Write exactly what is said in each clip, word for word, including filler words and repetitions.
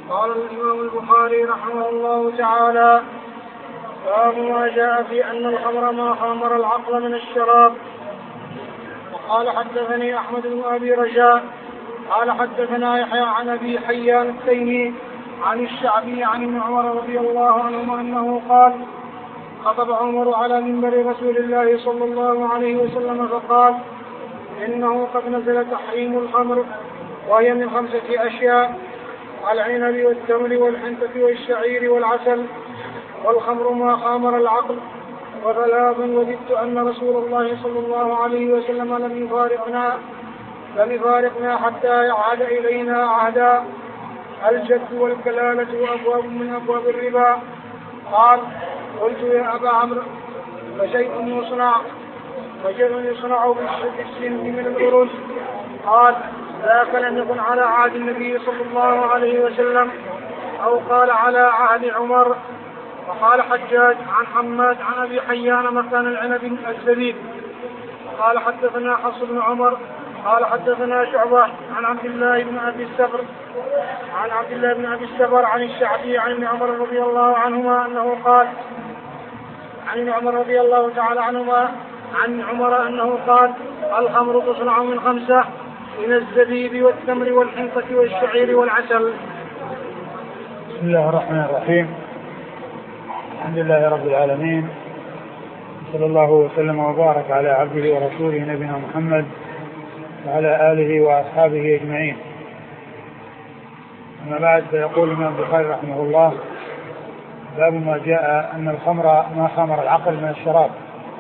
قال الإمام البخاري رحمه الله تعالى: باب ما جاء في أن الخمر ما خامر العقل من الشراب. وقال حدثني أحمد بن أبي رجاء قال حدثنا يحيى عن أبي حيان التيمي عن الشعبي عن ابن عمر رضي الله عنهما أنه قال: خطب عمر على منبر رسول الله صلى الله عليه وسلم فقال: إنه قد نزل تحريم الخمر، وهي من خمسة أشياء: العنب والتمر والحنطة والشعير والعسل، والخمر ما خامر العقل. وثلاثا: وددت أن رسول الله صلى الله عليه وسلم لم يفارقنا لم يفارقنا حتى يعاد إلينا عهدا: الجد والكلالة وأبواب من أبواب الربا. قال: قلت يا أبا عمرو: فشيء يصنع فشيء يصنع بالسن من الأرز؟ قال: ذاك لم يكن على عهد النبي صلى الله عليه وسلم، أو قال على عهد عمر. وقال حجاج عن حماد عن أبي حيان مكان العنب الزبيب. قال حدثنا حفص بن عمر قال حدثنا شعبة عن عبد الله بن أبي السفر عن عبد الله بن أبي السفر عن الشعبي عن ابن عمر رضي الله عنهما أنه قال عن ابن عمر رضي الله تعالى عنهما عن عمر أنه قال: الخمر تصنع من خمسة: من الزبيب والتمر والحنطة والشعير والعسل. بسم الله الرحمن الرحيم. الحمد لله رب العالمين، صلى الله وسلم وبارك على عبده ورسوله نبينا محمد وعلى آله وأصحابه أجمعين. أما بعد، فيقول الإمام البخاري رحمه الله: باب ما جاء أن الخمر ما خامر العقل من الشراب.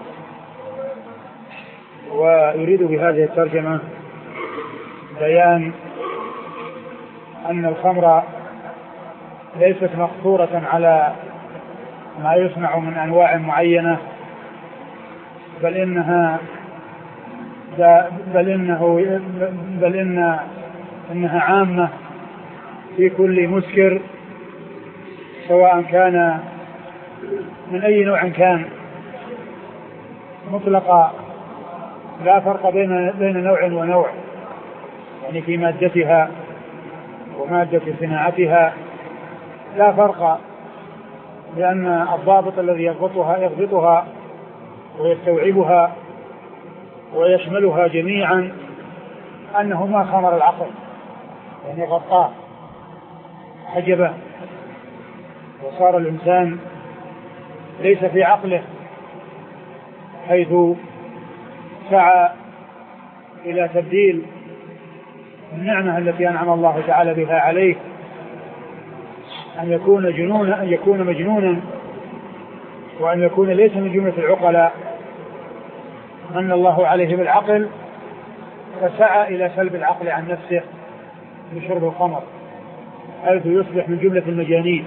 ويريد بهذه الترجمة بيان أن الخمر ليست مقصورة على ما يصنع من أنواع معينة، بل إنها بل إنه بل إن إنها عامة في كل مسكر، سواء كان من أي نوع كان، مطلقة، لا فرق بين بين نوع ونوع، يعني في مادتها ومادة صناعتها لا فرق، لأن الضابط الذي يضبطها يضبطها ويستوعبها ويشملها جميعا أنه ما خمر العقل، يعني غطاه حجبه، وصار الإنسان ليس في عقله حيث سعى إلى تبديل النعمة التي أنعم الله تعالى بها عليه، أن يكون جنونا أن يكون مجنونا، وأن يكون ليس من جملة العقلاء من الله عليه بالعقل، فسعى إلى سلب العقل عن نفسه بشرب الخمر، حيث يصبح من جملة المجانين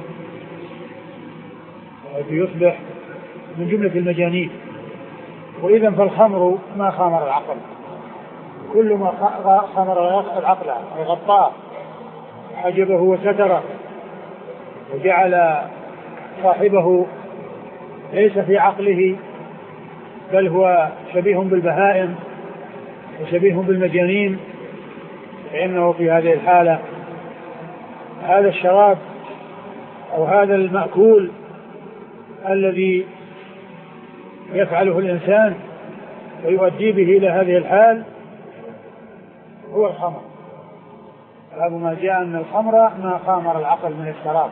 حيث يصبح من جملة المجانين وإذا فالخمر ما خامر العقل، كل ما خمر العقل غطاه حجبه وستره وجعل صاحبه ليس في عقله، بل هو شبيه بالبهائم وشبيه بالمجانين، فإنه في هذه الحالة هذا الشراب أو هذا المأكول الذي يفعله الإنسان ويؤدي به إلى هذه الحال هو الخمر. باب ما جاء أن الخمر ما خامر العقل من الشراب.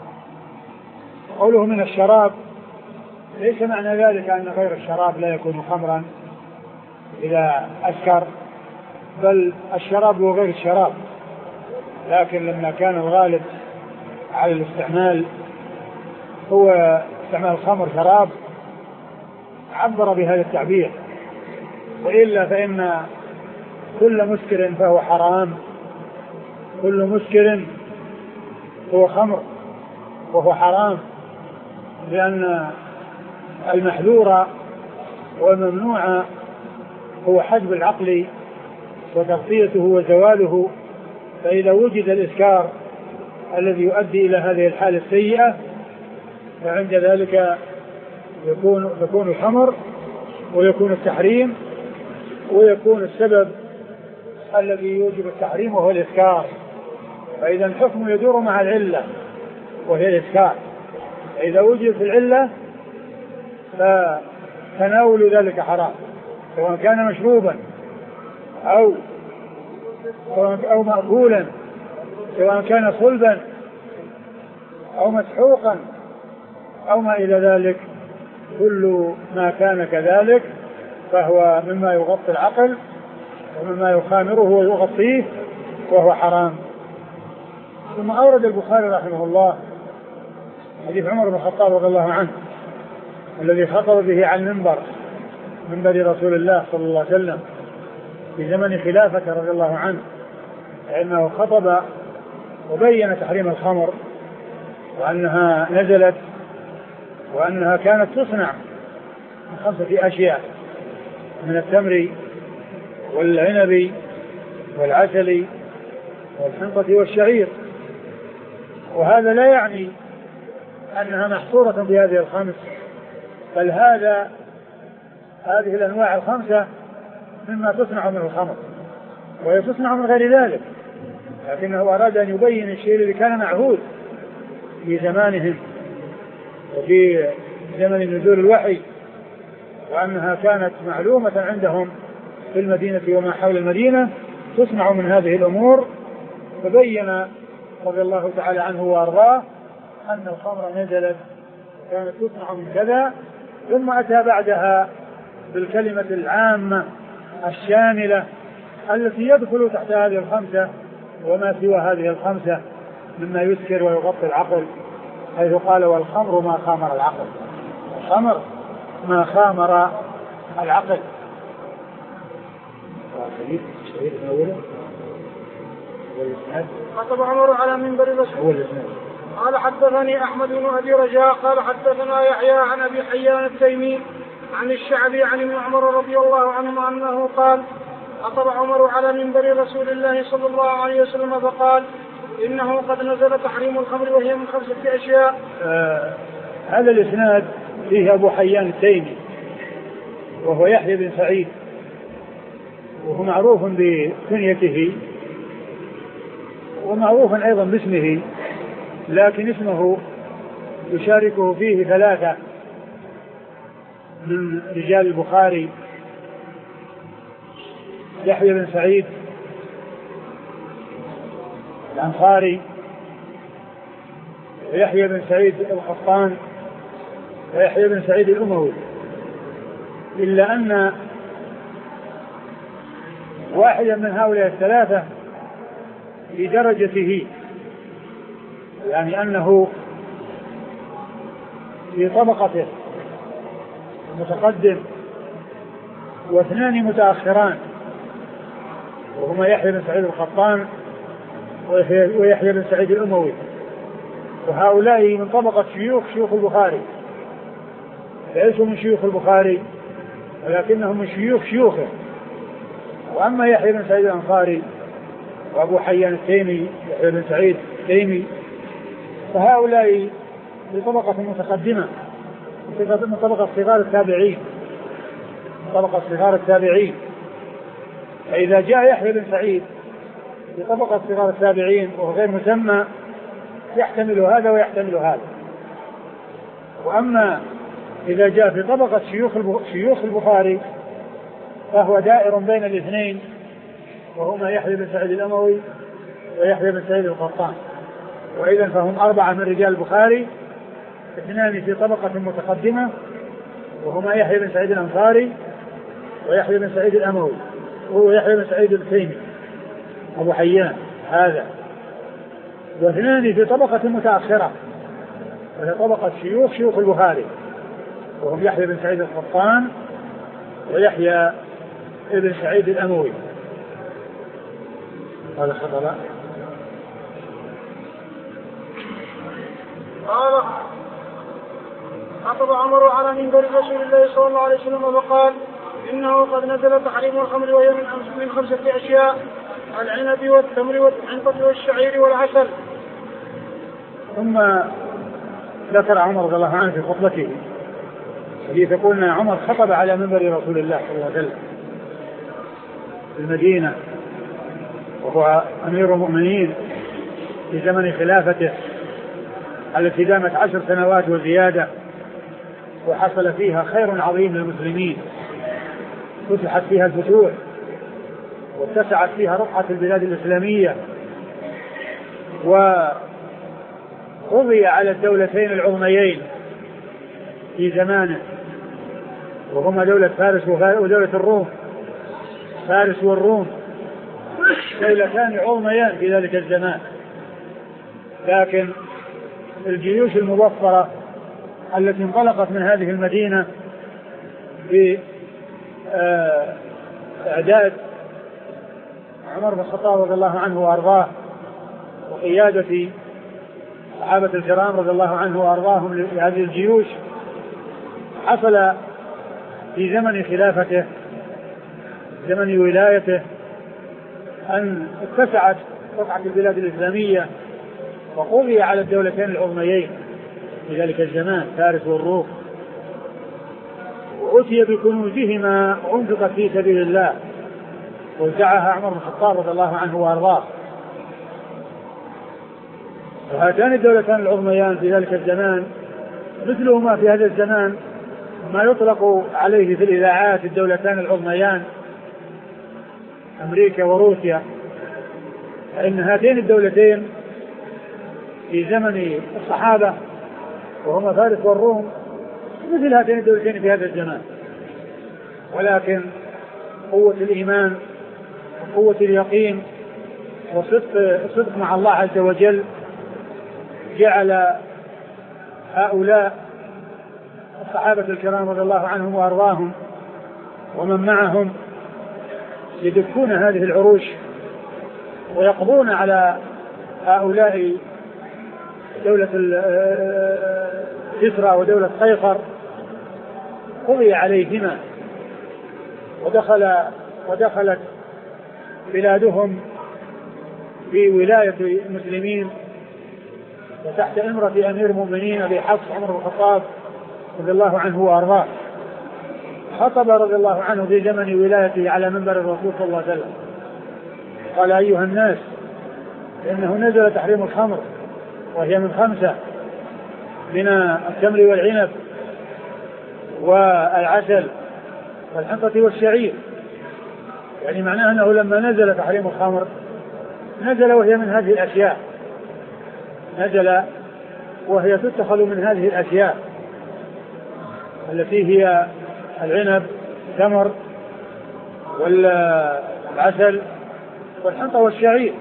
قوله من الشراب ليس معنى ذلك أن غير الشراب لا يكون خمرا إذا أسكر، بل الشراب هو غير الشراب، لكن لما كان الغالب على الاستعمال هو استعمال الخمر شراب عبر بهذا التعبير، وإلا فإن كل مسكر فهو حرام، كل مسكر هو خمر وهو حرام، لأن المحذور والممنوع هو حجب العقل وتغطيته وزواله، فإذا وجد الإسكار الذي يؤدي إلى هذه الحالة السيئة فعند ذلك يكون يكون الخمر ويكون التحريم ويكون السبب الذي يوجب التحريم وهو الإسكار. فإذا الحكم يدور مع العلة وهي الإسكار. إذا وجدت العلة فتناول ذلك حرام، سواء كان مشروبا أو أو مأكولا، سواء كان صلبا أو مسحوقا أو ما إلى ذلك. كل ما كان كذلك فهو مما يغطي العقل ومما يخامره ويغطيه وهو حرام. ثم أورد البخاري رحمه الله حديث عمر بن الخطاب رضي الله عنه الذي خطب به عن منبر منبر رسول الله صلى الله عليه وسلم في زمن خلافته رضي الله عنه، لأنه خطب وبين تحريم الخمر وأنها نزلت وأنها كانت تصنع من خمسة أشياء: من التمر والعنب والعسل والحنطة والشعير. وهذا لا يعني أنها محصورة بهذه الخمس، بل هذا هذه الأنواع الخمسة مما تصنع من الخمر، وهي تصنع من غير ذلك، لكنه أراد أن يبين الشيء الذي كان معهود في زمانهم وفي زمن نزول الوحي، وأنها كانت معلومة عندهم في المدينة وما حول المدينة تصنع من هذه الأمور. فبين رضي الله تعالى عنه وأرضاه أن الخمر نزلت كانت تصنع من كذا، ثم أتى بعدها بالكلمة العامة الشاملة التي يدخل تحت هذه الخمسة وما سوى هذه الخمسة مما يسكر ويغطي العقل، حيث قال: والخمر ما خامر العقل. الخمر ما خامر العقل. خطب عمر على منبر الرسول قال: حدثني أحمد بن أبي رجاء قال حدثنا يحيى عن أبي حيان التيمي عن الشعبي عن ابن عمر رضي الله عنهما أنه قال: خطب عمر على منبر رسول الله صلى الله عليه وسلم فقال: إنه قد نزل تحريم الخمر وهي من خمسة أشياء. آه هذا الإسناد فيه أبو حيان التيمي وهو يحيى بن سعيد، وهو معروف بكنيته ومعروف أيضا باسمه، لكن اسمه يشاركه فيه ثلاثة من رجال البخاري: يحيى بن سعيد الأنصاري، ويحيى بن سعيد القطان، ويحيى بن سعيد الأموي، إلا أن واحدا من هؤلاء الثلاثة في درجته، يعني أنه في طبقته متقدم، واثنان متأخران وهما يحيى بن سعيد القطان ويحيى بن سعيد الأموي، وهؤلاء من طبقة شيوخ شيوخ البخاري، ليسوا من شيوخ البخاري ولكنهم من شيوخ شيوخه. وأما يحيى بن سعيد الأنصاري وأبو حيان التيمي يحيى بن سعيد التيمي فهؤلاء بطبقة متقدمة من طبقة صغار التابعين طبقة صغار التابعين فإذا جاء يحيى بن سعيد بطبقة صغار التابعين وهو غير مسمى يحتمل هذا ويحتمل هذا. وأما إذا جاء في طبقة شيوخ شيوخ البخاري فهو دائر بين الاثنين، وهما يحيى بن سعيد الأموي ويحيى بن سعيد القطان، وإذا فهم أربعة من رجال البخاري، اثنان في طبقة متقدمة وهما يحيى بن سعيد الأنصاري ويحيى بن سعيد الأموي، وهو يحيى بن سعيد التيمي أبو حيان هذا، واثنان في طبقة متأخرة وهي طبقة شيوخ شيوخ البخاري وهم يحيى بن سعيد القطان ويحيى بن سعيد الأموي. هذا خطأ. قال: خطب عمر على منبر رسول الله صلى الله عليه وسلم وقال: إنه قد نزل تحريم الخمر وهي من خمسة أشياء: العنب والتمر والحنطة والشعير والعسل. ثم ذكر عمر رضي الله عنه في خطبته حديث يقول: عمر خطب على منبر رسول الله صلى الله عليه وسلم في المدينة وهو أمير المؤمنين في زمن خلافته التي دامت عشر سنوات وزيادة، وحصل فيها خير عظيم للمسلمين، فتحت فيها الفتوح واتسعت فيها رقعة البلاد الإسلامية، وقضي على الدولتين العظميين في زمانه، وهما دولة فارس ودولة الروم. فارس والروم دولتان عظميان في ذلك الزمان، لكن الجيوش المظفرة التي انطلقت من هذه المدينة بإعداد عمر بن الخطاب رضي الله عنه وأرضاه وقيادة صحابة الكرام رضي الله عنه وأرضاهم لهذه الجيوش، حصل في زمن خلافته زمن ولايته أن اتسعت رقعة البلاد الإسلامية، وقضي على الدولتين العظميين في ذلك الزمان فارس والروم، وأتي بكنوزهما وأنفقت في سبيل الله، وزعها عمر بن الخطاب رضي الله عنه وأرضاه. وهاتان الدولتان العظميان في ذلك الزمان مثلهما في هذا الزمان ما يطلق عليه في الإذاعات الدولتان العظميان أمريكا وروسيا، فإن هاتين الدولتين في زمن الصحابة وهما فارس والروم مثل هاتين الدولتين في هذا الزمان، ولكن قوة الإيمان وقوة اليقين وصدق الصدق مع الله عز وجل جعل هؤلاء الصحابة الكرام رضي الله عنهم وأرضاهم ومن معهم يدكون هذه العروش ويقضون على هؤلاء دولة كسرى ودولة قيصر، قضي عليهما ودخل ودخلت بلادهم في ولاية المسلمين وتحت إمرة أمير المؤمنين أبي حفص عمر بن الخطاب رضي الله عنه وأرضاه. خطب رضي الله عنه في زمن ولايته على منبر الرسول صلى الله عليه وسلم، قال: أيها الناس، إنه نزل تحريم الخمر وهي من خمسة من التمر والعنب والعسل والحنطة والشعير. يعني معناه أنه لما نزل تحريم الخمر نزل وهي من هذه الأشياء، نزل وهي تتخذ من هذه الأشياء التي هي العنب التمر والعسل والحنطة والشعير،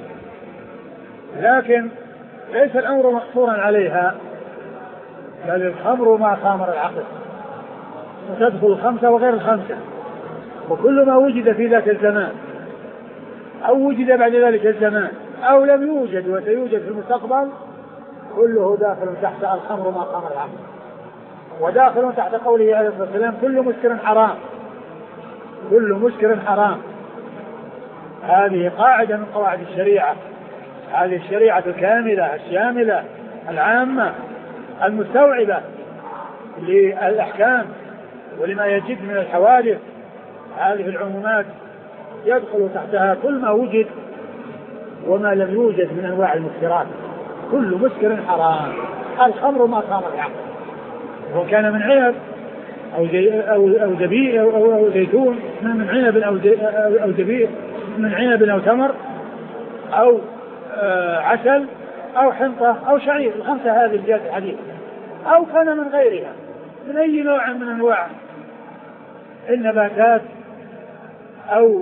لكن ليس الأمر مقصورا عليها، بل الخمر ما خامر العقل، وتدخل الخمسة وغير الخمسة، وكل ما وجد في ذاك الزمان أو وجد بعد ذلك الزمان أو لم يوجد وسيوجد في المستقبل كله داخل تحت الخمر ما خامر العقل، وداخل تحت قوله عليه الصلاة والسلام: كل مسكر حرام، كل مسكر حرام. هذه قاعدة من قواعد الشريعة، هذه الشريعة الكاملة الشاملة العامة المستوعبة للأحكام ولما يجد من الحوادث. هذه العمومات يدخل تحتها كل ما وجد وما لم يوجد من أنواع المسكرات. كل مسكر حرام، الخمر ما خامر العقل، وكان من عنب أو أو أو زبيب أو, أو, أو زيتون، من عنب أو أو زبيب، من عنب أو تمر أو آه عسل أو حنطة أو شعير، الخمسة هذه الجهات الحديث، أو كان من غيرها من أي نوع من أنواع النباتات أو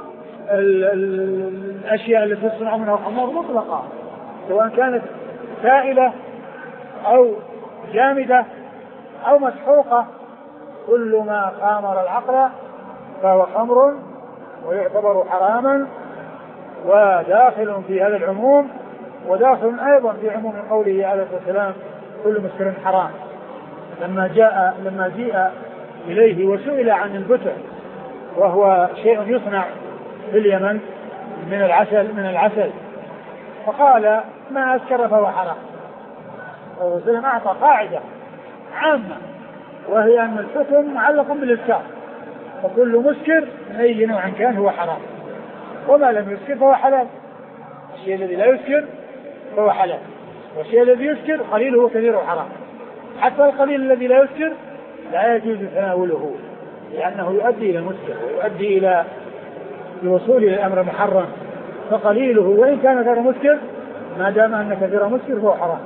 الأشياء التي تصنع منها الخمور مطلقة، سواء كانت سائلة أو جامدة أو مسحوقة، كل ما خامر العقل فهو خمر ويعتبر حراما، وداخل في هذا العموم، وداخل أيضا في عموم قوله عليه الصلاة والسلام: كل مسكر حرام. لما جاء لما جاء إليه وسئل عن البتع، وهو شيء يصنع في اليمن من العسل من العسل فقال: ما أسكر فهو حرام. الرسول أعطى قاعدة عامة، وهي أن الحكم معلق بالإسكار، فكل مسكر من أي نوع كان هو حرام، وما لم يسكر فهو حلال. الشيء الذي لا يسكر فهو حلال، والشيء الذي يسكر قليله وكثيره حرام. حتى القليل الذي لا يسكر لا يجوز تناوله، لأنه يؤدي إلى المسكر ويؤدي إلى الوصول إلى الأمر محرم. فقليله وإن كان غير مسكر ما دام أن كثير مسكر فهو حرام.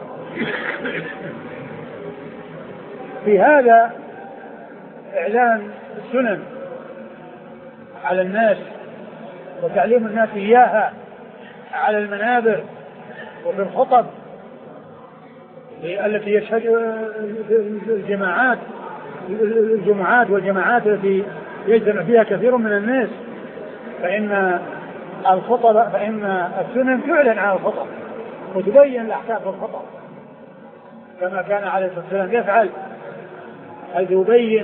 في هذا إعلان السنن على الناس وتعليم الناس إياها على المنابر وفي الخطب التي يشهد الجماعات الجمعات والجماعات التي يجتمع فيها كثير من الناس، فإن الخطب فإن السنن تعلن عن الخطب وتبين الأحكام في الخطب كما كان عليه الصلاة والسلام يفعل، حيث يبين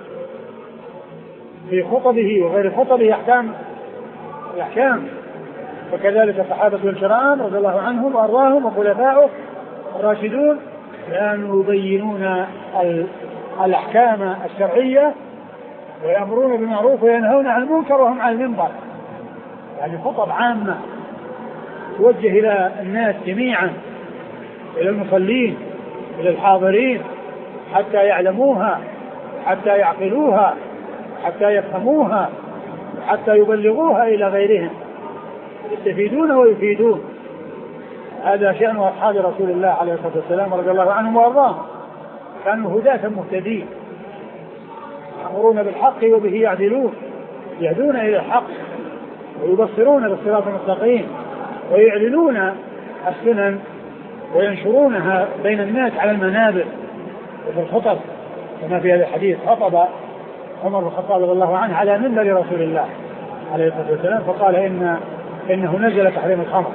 في خطبه وغير خطبه أحكام الأحكام. وكذلك الصحابة الكرام رضي الله عنهم وأرضاهم وخلفاؤه الراشدون كانوا يبينون الأحكام الشرعية ويأمرون بالمعروف وينهون عن المنكر وهم على المنبر، يعني خطب عامة توجه إلى الناس جميعا، إلى المصلين إلى الحاضرين، حتى يعلموها حتى يعقلوها حتى يفهموها حتى يبلغوها إلى غيرهم يستفيدون ويفيدون. هذا شأن أصحاب رسول الله عليه الصلاة والسلام رضي الله عنهم وأرضاهم، كانوا هداة مهتدين يأمرون بالحق وبه يعدلون، يهدون إلى الحق ويبصرون بالصراط المستقيم ويعلنون السنن وينشرونها بين الناس على المنابر وفي الخطب، كما في هذا الحديث خطب عمر بن الخطاب رضي الله عنه على منبر رسول الله عليه الصلاة والسلام فقال إن إنه نزل تحريم الخمر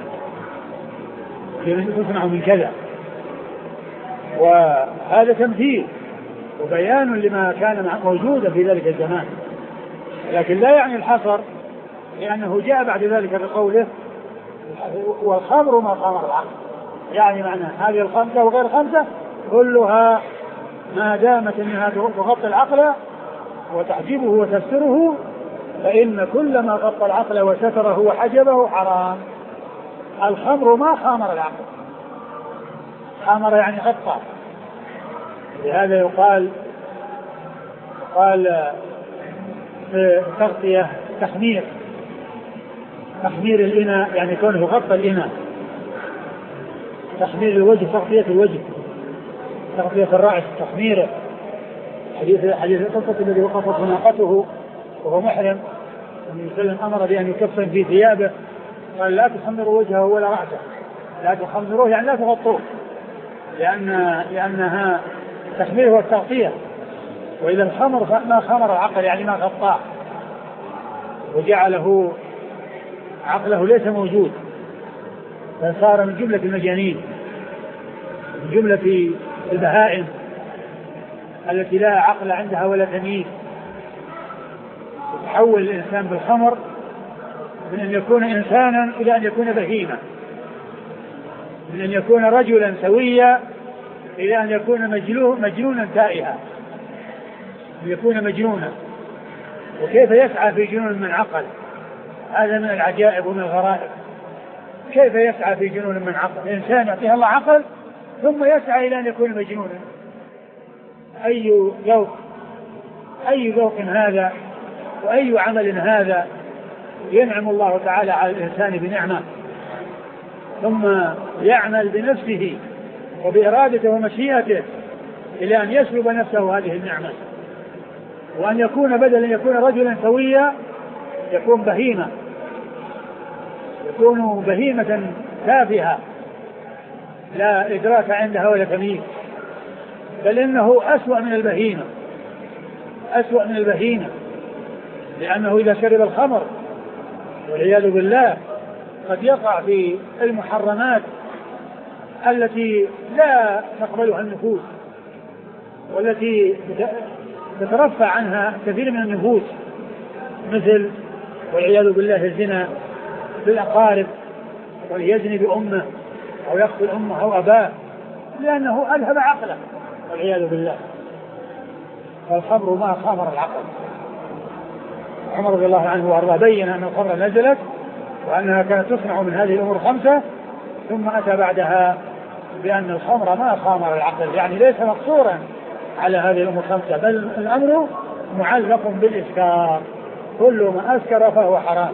تصنع من كذا، وهذا تمثيل وبيان لما كان موجودا في ذلك الزمان، لكن لا يعني الحصر، لأنه جاء بعد ذلك بقوله والخمر ما خمر العقل، يعني معنى هذه الخمسة وغير خمسة كلها ما دامت أنها تغطي العقل وتحجبه وتستره، فإن كل ما غطى العقل وستره وحجبه حرام. الخمر ما خامر العقل، خامر يعني غطى، لهذا يقال قال في تغطية تخمير، تخمير الإناء يعني كونه غطى الإناء، تخمير الوجه تغطية الوجه، تغطية الرأس تخميره. حديث حديث القصة الذي وقفت ناقته وهو محرم النبي صلى الله عليه وسلم أمر بأن يكفن في ثيابه، قال لا تخمروا وجهه ولا رأسه، لا تخمروه يعني لا تغطوه، لأن لأنها تخميره والتغطية، وإذا الخمر ما خمر العقل يعني ما غطاه وجعله عقله ليس موجود، فصار من جملة المجانين، من جملة البهائم التي لا عقل عندها ولا تمييز. يتحول الإنسان بالخمر من أن يكون إنسانا إلى أن يكون بهيمة، من أن يكون رجلا سويا إلى أن يكون مجنونا تائها، أن يكون مجنونا. وكيف يسعى في جنون من عقل؟ هذا من العجائب ومن الغرائب. كيف يسعى في جنون من عقل؟ إنسان يعطيه الله عقل ثم يسعى إلى أن يكون مجنونا. أي ذوق أي ذوق هذا وأي عمل هذا؟ ينعم الله تعالى على الإنسان بنعمة ثم يعمل بنفسه وبإرادته ومشيئته إلى أن يسلب نفسه هذه النعمة، وأن يكون بدلا يكون رجلا سويا يكون بهيمة، يكون بهيمة تافهة لا إدراك عندها ولا تمييز، بل إنه أسوأ من البهيمة، أسوأ من البهيمة، لأنه إذا شرب الخمر والعياذ بالله قد يقع في المحرمات التي لا تقبلها النفوس والتي تترفع عنها كثير من النفوس، مثل والعياذ بالله الزنا بالأقارب، ويزني بأمه أو يقتل أمه أو أباه لأنه أذهب عقله والعياذ بالله. فالخمر ما خمر العقل. عمر رضي الله عنه وارضاه بين أن الخمر نزلت وأنها كانت تصنع من هذه الأمور خمسة، ثم أتى بعدها بأن الخمر ما خامر العقل، يعني ليس مقصورا على هذه الأمور الخمسة، بل الأمر معلق بالإسكار، كل ما أسكر فهو حرام.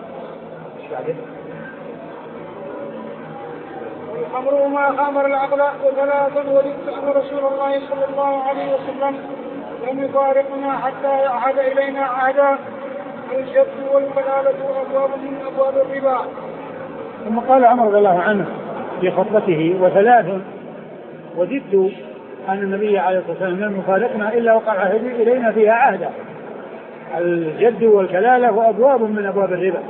الخمر ما خامر العقل وثلاثا ولدت أن رسول الله صلى الله عليه وسلم لم يفارقنا حتى يعهد إلينا عهدا، الجد والكلالة وأبواب من أبواب الربا. ثم قال عمر رضي الله عنه في خطبته وثلاث وددت أن النبي عليه الصلاة والسلام لم يفارقنا إلا وقع عهد إلينا فيها عهدا، الجد والكلالة وأبواب من أبواب الربا.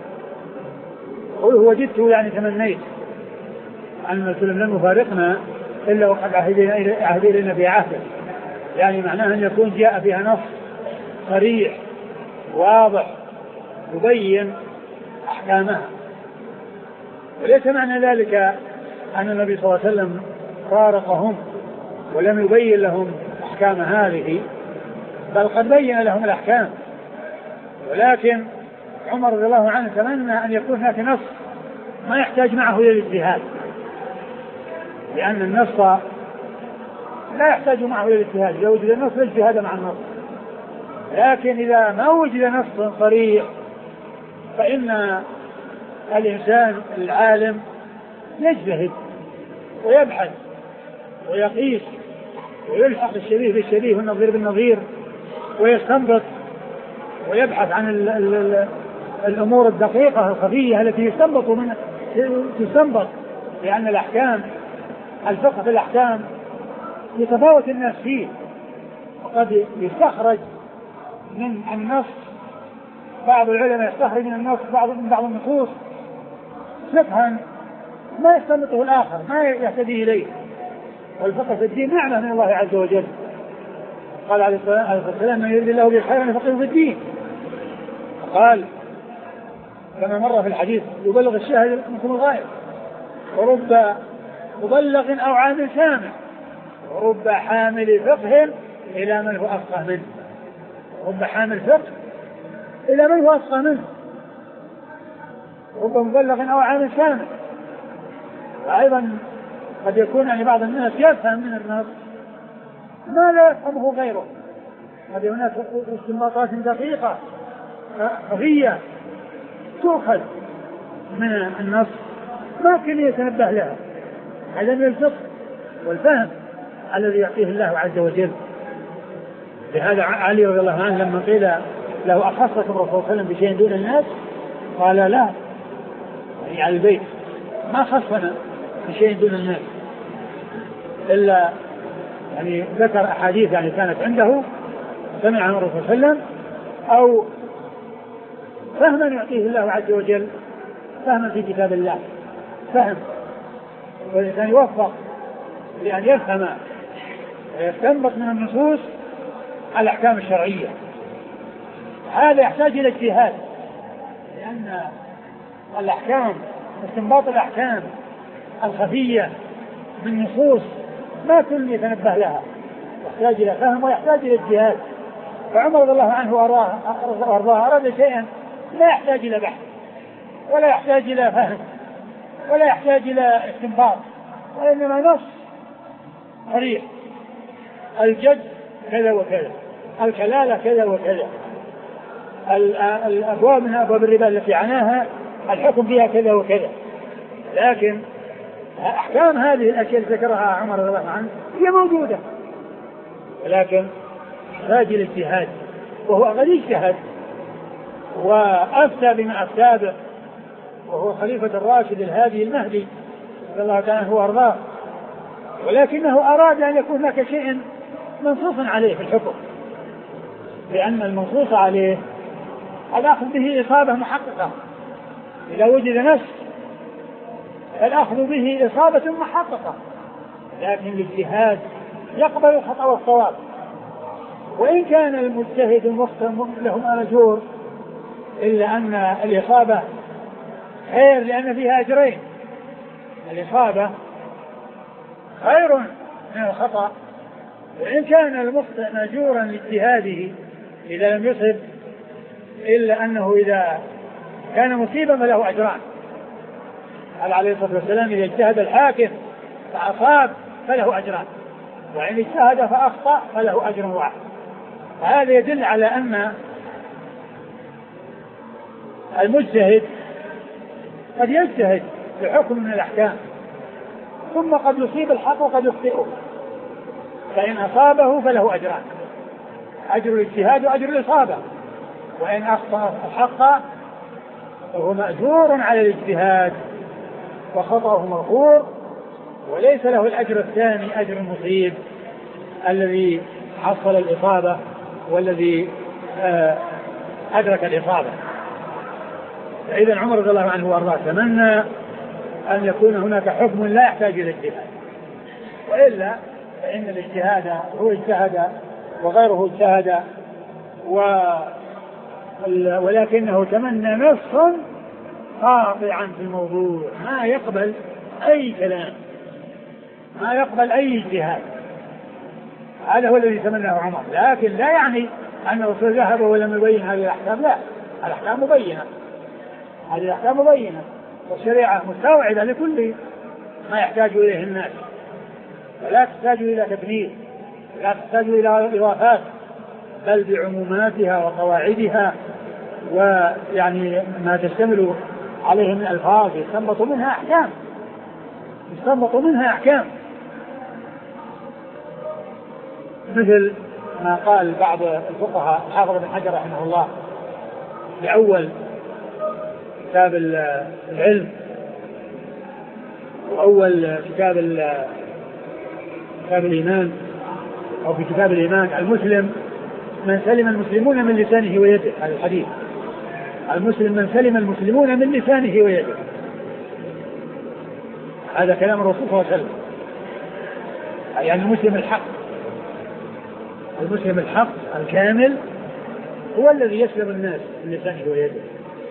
قوله وجدت يعني تمنيت أن الرسول لم يفارقنا إلا وقد عهد إلينا فيها عهدا، يعني معناه أن يكون جاء فيها نص صريح واضح يبين أحكامها. وليس معنى ذلك أن النبي صلى الله عليه وسلم فارقهم ولم يبين لهم أحكام هذه، بل قد بين لهم الأحكام، ولكن عمر رضي الله عنه تمنى أن يكون هناك نص ما يحتاج معه إلى الاجتهاد، لأن النص لا يحتاج معه إلى الاجتهاد، إذا وجد النص لا اجتهاد مع النص، لكن إذا ما وجد نص صريح فإن الإنسان العالم يجتهد ويبحث ويقيس ويلحق الشبيه بالشبيه والنظير بالنظير ويستنبط ويبحث عن ال ال ال الأمور الدقيقة الخفية التي يستنبط من تستنبط، لأن الأحكام الفقه في الأحكام يتفاوت الناس فيه، وقد يستخرج من النص بعض العلماء يستخرج من النص بعض من بعض النصوص فقها ما يستنبطه الآخر ما يهتدي إليه، والفقه في الدين نعمة من الله عز وجل. قال عليه الصلاة والسلام من يريد الله به خيرا يفقهه في الدين، قال كما مر في الحديث يبلغ الشاهد منكم الغائب، ورب مبلغ أو عامل سامع، ورب حامل فقه إلى من هو أفقه منه، رب حامل فقه إلى من هو أفقه منه، رب مبلغ أو عامل سامع. وأيضا قد يكون يعني بعض الناس يفهم من النص ما لا يفهمه غيره، قد هناك استنباطات دقيقة خفية تؤخذ من النص ما كل يتنبه لها، هذا من الفقه والفهم الذي يعطيه الله عز وجل. لهذا علي رضي الله عنه لما قيل له أخصكم الرسول صلى الله عليه وسلم بشيء دون الناس قال لا، يعني على البيت ما خصنا بشيء دون الناس، إلا يعني ذكر أحاديث يعني كانت عنده سمع عن الرسول صلى الله عليه وسلم أو فهما يعطيه الله عز وجل، فهما في كتاب الله، فهم والإنسان يوفق لأن يفهم ويستنبط من النصوص الأحكام الشرعية. هذا يحتاج إلى اجتهاد، لأن الأحكام استنباط الأحكام الخفية من نصوص ما كل يتنبه لها، يحتاج إلى فهم ويحتاج إلى اجتهاد. فعمر رضي الله عنه وأرضاه أراد شيئا لا يحتاج إلى بحث ولا يحتاج إلى فهم ولا يحتاج إلى استنباط، وإنما نص صريح، الجد كذا وكذا، الكلالة كذا وكذا، الأبواب من أبواب الربا التي عناها الحكم فيها كذا وكذا. لكن أحكام هذه الأشياء ذكرها عمر رضي الله عنه هي موجودة، ولكن يحتاج إلى اجتهاد، وهو قد اجتهد وأفتى بما أفتى به، وهو خليفة الراشد الهادي المهدي رضي الله عنه وأرضاه، ولكنه أراد أن يكون هناك شيء منصوص عليه في الحكم، لأن المنصوص عليه الأخذ به إصابة محققة، إذا وجد نص الأخذ به إصابة محققة، لكن الاجتهاد يقبل الخطأ والصواب، وإن كان المجتهد المخطئ لهم أجور، إلا أن الإصابة خير لأن فيها أجرين، الإصابة خير من الخطأ، وإن كان المخطئ مأجورا لاجتهاده إذا لم يصب، إلا أنه إذا كان مصيبا فله أجران، قال عليه الصلاة والسلام إذا اجتهد الحاكم فأصاب فله أجران، وإن اجتهد فأخطأ فله أجر واحد. وهذا يدل على أن المجتهد قد يجتهد بحكم من الأحكام ثم قد يصيب الحق وقد يخطئه، فإن أصابه فله أجران، أجر الاجتهاد وأجر الإصابة، وإن أخطأ الحق فهو مأجور على الاجتهاد وخطأه مغفور، وليس له الأجر الثاني أجر المصيب الذي حصل الإصابة والذي أدرك الإصابة. فإذا عمر رضي الله عنه وأرضاه تمنى أن يكون هناك حكم لا يحتاج إلى اجتهاد، وإلا فإن الاجتهاد هو اجتهد وغيره اجتهد، ولكنه تمنى نصا قاطعا في الموضوع ما يقبل أي كلام، ما يقبل أي اجتهاد. هذا هو الذي تمناه عمر، لكن لا يعني أن الرسول ذهب ولم يبين هذه الأحكام، لا، الأحكام مبينة، هذه الأحكام مبينة، والشريعة مستوعبة لكل ما يحتاج إليه الناس، ولا تحتاج إلى تبنيه، لا تحتاج إلى إضافات، بل بعموماتها وقواعدها، ويعني ما تشتمل عليه من ألفاظ يستنبط منها أحكام، يستنبط منها أحكام، مثل ما قال بعض الفقهاء الحافظ بن حجر رحمه الله لأول كتاب العلم وأول كتاب كتاب الإيمان، أو في كتاب الإيمان: المسلم من سلم المسلمون من لسانه ويده. هذا الحديث: المسلم من سلم المسلمون من لسانه ويده. هذا كلام الرسول صلى الله عليه وسلم، يعني المسلم الحق، المسلم الحق الكامل هو الذي يسلم الناس من لسانه ويده.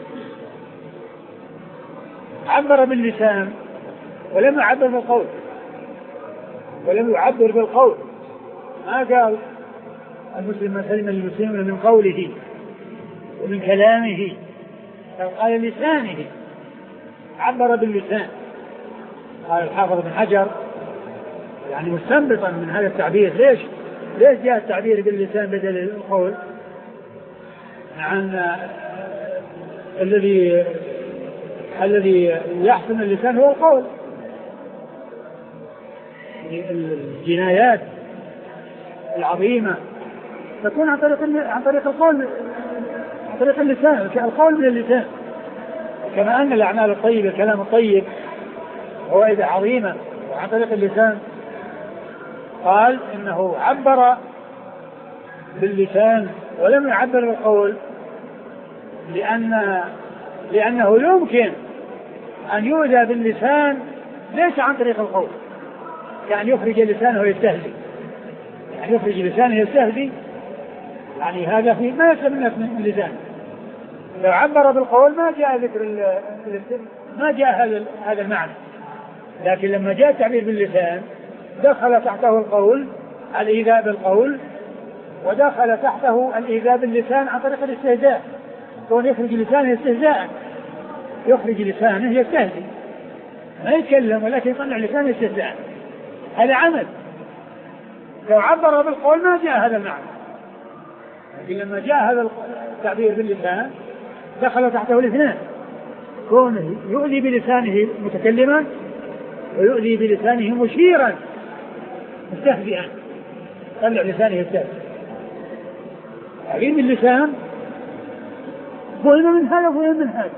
عبر باللسان ولم يعبر بالقول، ولم يعبر بالقول، ما قال المسلم من سلم المسلمون من قوله ومن كلامه، قال لسانه، عبر باللسان. قال الحافظ بن حجر يعني مستنبطا من هذا التعبير: ليش ليش جاء التعبير باللسان بدل القول؟ عن الذي الذي يحسن اللسان هو القول. الجنايات العظيمة تكون عن طريق عن طريق القول، عن طريق اللسان، القول من اللسان، كما أن الأعمال الطيبة الكلام الطيب فوائد عظيمة عن طريق اللسان. قال إنه عبر باللسان ولم يعبر بالقول، لأن لأنه يمكن أن يؤذى باللسان ليس عن طريق القول، يعني يخرج لسانه يستهزئ، يعني يخرج لسانه يستهزئ، يعني هذا في ما يسلم الناس من اللسان. لو عبر بالقول ما جاء ذكر ما جاء هذا هذا المعنى، لكن لما جاء التعبير باللسان دخل تحته القول، الإيذاء بالقول، ودخل تحته الإيذاء باللسان عن طريق الاستهزاء، كون يخرج لسانه استهزاء، يخرج لسانه يستهزئ، ما يتكلم ولكن يطلع لسانه استهزاء، هذا عمل. لو عبر بالقول ما جاء هذا المعنى، لكن لما جاء هذا التعبير باللسان دخل تحته الاثنان، كونه يؤذي بلسانه متكلما ويؤذي بلسانه مشيرا مستهزئا، طلع لسانه يستهزئ. تعبير اللسان فهم من هذا وفهم من هذا،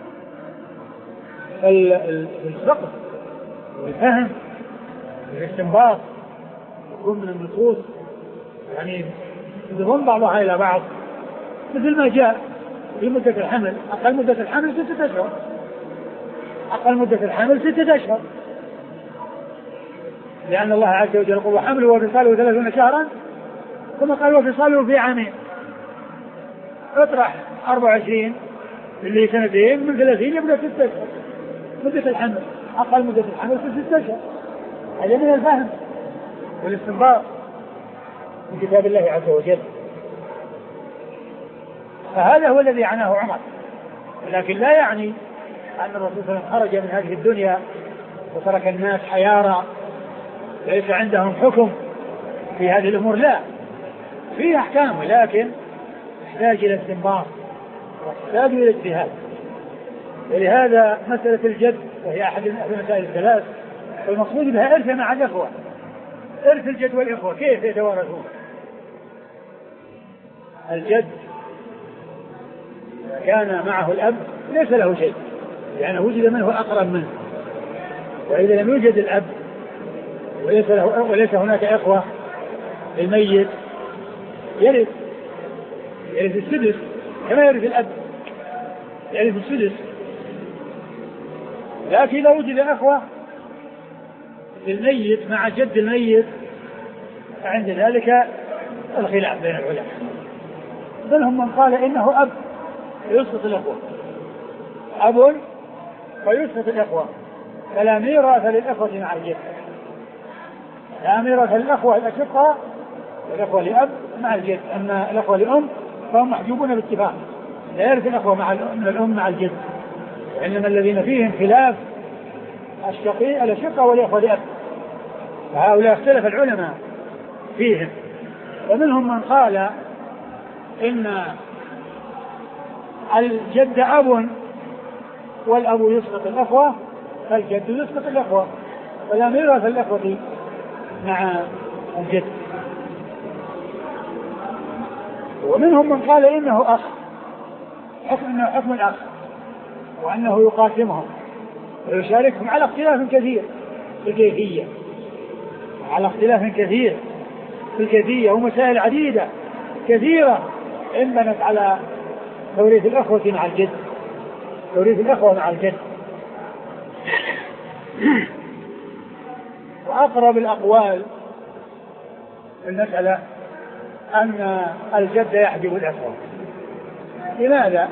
الفقه والفهم والاستنباط يكون من النصوص، يعني يضم بعضها إلى بعض، مثل ما جاء في مدة الحمل، أقل مدة الحمل ستة أشهر، أقل مدة الحمل ستة أشهر، لأن الله عز وجل قال: وحمله وفصاله ثلاثون شهرا، ثم قال: وفصاله في عامين. اطرح أربعة وعشرين اللي سنتين من ثلاثين يبقى ستة أشهر مدة الحمل، أقل مدة الحمل في ستة أشهر. هذا من الفهم والاستنباط من كتاب الله عز وجل. فهذا هو الذي عناه عمر، لكن لا يعني أن الرسول صلى الله عليه وسلم خرج من هذه الدنيا وترك الناس حيارى ليس عندهم حكم في هذه الأمور، لا، فيه أحكام ولكن يحتاج إلى استنباط ويحتاج إلى اجتهاد. ولهذا مسألة الجد وهي أحد المسائل الثلاث والمقصود بها إرث مع الإخوة، إرث الجد والإخوة كيف يتوارثون؟ الجد كان معه الأب ليس له شيء لأنه وجد منه أقرب منه، وإذا لم يوجد الأب وليس, له وليس هناك إخوة الميت يرث يرث السدس كما يرث الأب، يرث السدس. لكن إذا وجد أخوة الميت مع جد الميت فعند ذلك الخلاف بين العلماء، منهم من قال إنه أب يسقط الأخوة، أب ويسقط الأخوة، فلا ميراث للأخوة مع الجد، لا ميراث للأخوة الأشقاء والأخوة لأب مع الجد، أما الأخوة لأم فهم محجوبون باتفاق، لا يرث الأخوة مع الأم مع الجد، وإنما الذين فيهم خلاف الشقيق الأشقاء والأخوة لأب، فهؤلاء اختلف العلماء فيهم. ومنهم من قال إن الجد أب والأب يسقط الأخوة فالجد يسقط الأخوة، ولا ميراث الأخوة مع الجد. ومنهم من قال إنه أخ، حكم إنه حكم الأخ، وأنه يقاسمهم ويشاركهم على اختلاف كثير في الكيفية، على اختلاف كثير في الكيفية ومسائل عديدة كثيرة انبنت على توريث الأخوة مع الجد، توريث الأخوة مع الجد. وأقرب الأقوال في المسألة أن الجد يحجب الأخوة. لماذا؟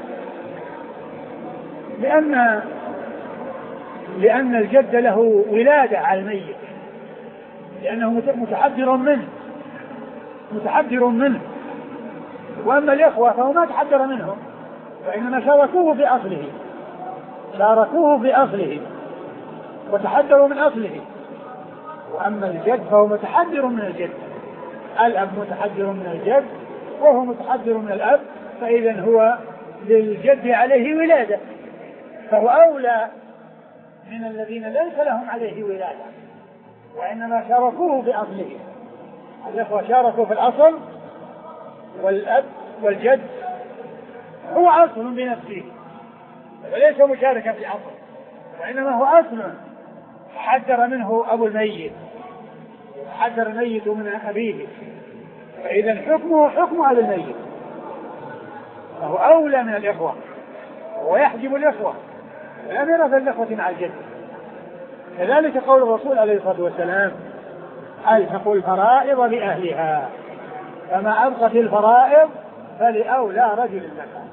لأن لأن الجد له ولادة على الميت، لأنه متحذر منه متحذر منه وأما الإخوة فهو ما تحذر منهم، وإنما شاركوه في أصله شاركوه في أصله وتحذروا من أصله. وأما الجد فهو متحذر من الجد، الأب متحذر من الجد وهو متحذر من الأب، فإذا هو للجد عليه ولادة، فهو أولى من الذين ليس لهم عليه ولادة، وإنما شاركوه في أصله. الإخوة شاركوا في الأصل، والأب والجد هو أصل بنفسه وليس مشاركا في أصل، وإنما هو أصل حذر منه أبو الميت، حذر الميت من أبيه، فإذا حكمه حكم على الميت، فهو أولى من الإخوة ويحجب الإخوة، لا ميراث الإخوة مع الجد. كذلك قول الرسول عليه الصلاة والسلام: ألحقوا الفرائض بأهلها، فما أبقت الفرائض فلأولى رجل ذكر.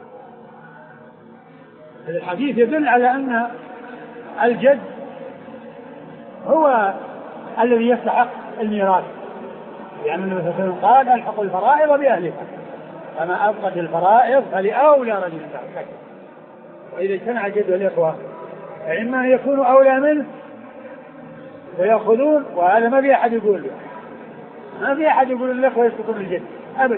هذا الحديث يدل على أن الجد هو الذي يستحق الميراث، لأن النبي صلى الله عليه وسلم قال: ألحقوا الفرائض بأهلها، فما أبقت الفرائض فلأولى رجل ذكر. وإذا اجتمع الجد والإخوة فإما أن يكونوا أولى منه ويأخذون، وهذا ما في أحد يقول له، ما في أحد يقول الإخوة يسقطون الجد أبدا،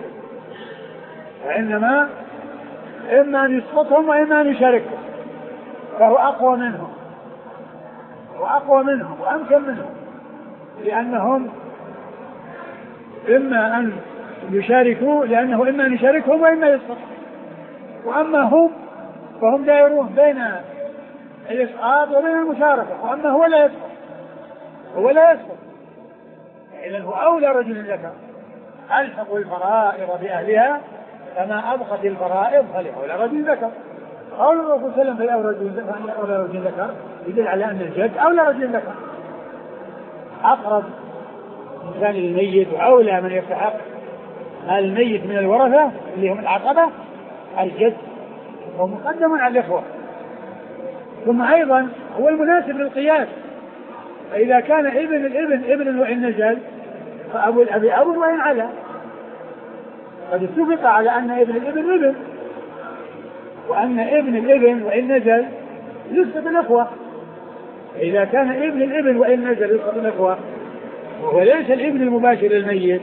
وإنما إما أن يسقطهم وإما أن يشاركهم، فهو أقوى منهم وأقوى منهم وأمكن منهم، لأنهم إما أن يشاركوا لأنه إما أن يشاركهم وإما يسقط. وأما هم فهم دائرون بين الإسقاط وبين المشاركة، وأما هو لا يسقط هو لا يسقط إذن هو أولى رجل ذكر. ألحقوا الفرائض بأهلها، فما أبقت الفرائض فلأولى رجل ذكر. قول الرسول صلى الله عليه وسلم أولى رجل ذكر يدل على أن الجد أولى رجل ذكر، أقرب إنسان للميت وأولى من يستحق الميت من الورثة اللي هم العقبة الجد، هو مقدم على الإخوة. ثم أيضا هو المناسب للقياس، فإذا كان ابن الابن ابن وإن نزل فأبو الأبي أب وإن على، قد اتفق على أن ابن الابن ابن، وأن ابن الابن وإن نزل يسقط الإخوة. إذا كان ابن الابن وإن نزل يسقط الإخوة وهو ليس الابن المباشر للميت،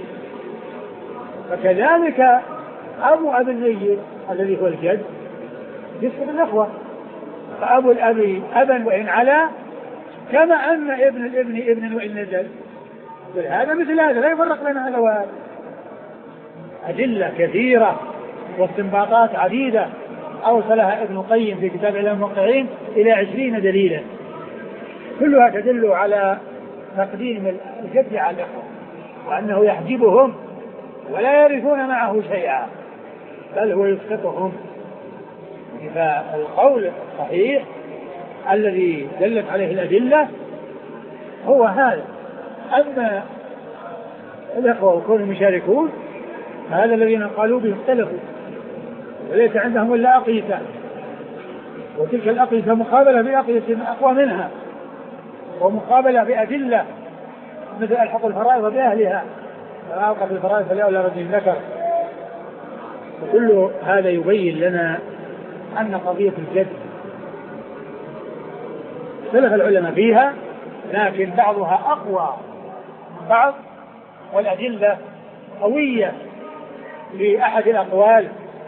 فكذلك أبو أبي الميت الذي هو الجد يسقط الإخوة. فأبو الأب أبا وإن علا، كما أن ابن الابن ابن وإن نزل. هذا مثل هذا لا يفرق بين هذا وهذا. أدلة كثيرة واستنباطات عديدة أوصلها ابن القيم في كتاب إعلام الموقعين إلى عشرين دليلا، كلها تدل على تقديم الجد على الإخوة، وأنه يحجبهم ولا يرثون معه شيئا بل هو يسقطهم. فالقول الصحيح الذي دلت عليه الأدلة هو هذا، أما الإخوة وكونهم يشاركون هذا الذين قالوا به اختلفوا، وليس عندهم إلا أقيسة، وتلك الأقيسة مقابلة بأقيسة أقوى منها، ومقابلة بأدلة مثل الحق الفرائض بأهلها فما أوقف الفرائض فلأولى رجل ذكر. وكل هذا يبين لنا أن قضية الجد اختلف العلماء فيها، لكن بعضها أقوى من بعض، والأدلة قوية لأحد الأقوال،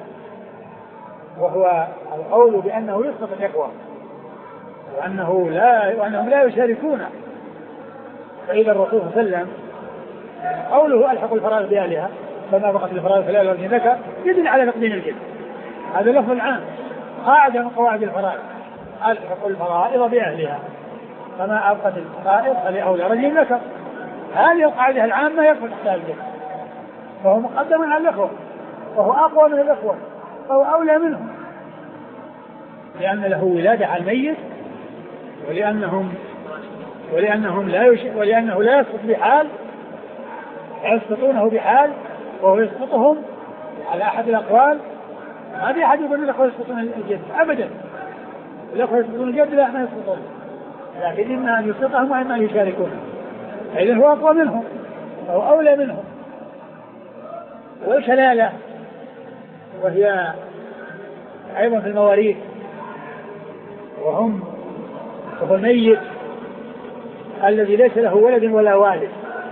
وهو القول بأنه يسقط الإخوة وأنه لا وأنهم لا يشاركون. فإذا الرسول صلى الله عليه وسلم قوله ألحق الفرائض بأهلها فما بقت الفرائض فلا الذي ذكر يدل على تقديم الجد، هذا لفظ العام قاعدة من قواعد الفرائض، ألحق الفرائض بأهلها فما أبقت الفرائض فلأولى رجل ذكر. هذه القاعدة العامة يكفي تحتها الجد، فهو مقدم على الأخوة وهو أقوى من الأخوة فهو أولى منهم، لأن له ولادة على الميت، ولأنهم ولأنهم لا يش... ولأنه لا يسقط بحال، يسقطونه بحال وهو يسقطهم على أحد الأقوال. ما في أحد يقول الأخوة يسقطون الجد أبدا، الأخوة يسقطون الجد لا ما يسقطون، لكن إما أن يسقطهم وإما أن يشاركون، إذن هو أقوى منهم فهو أولى منهم. والكلالة وهي أيضا في المواريث، وهم وهو الميت الذي ليس له ولد ولا والد،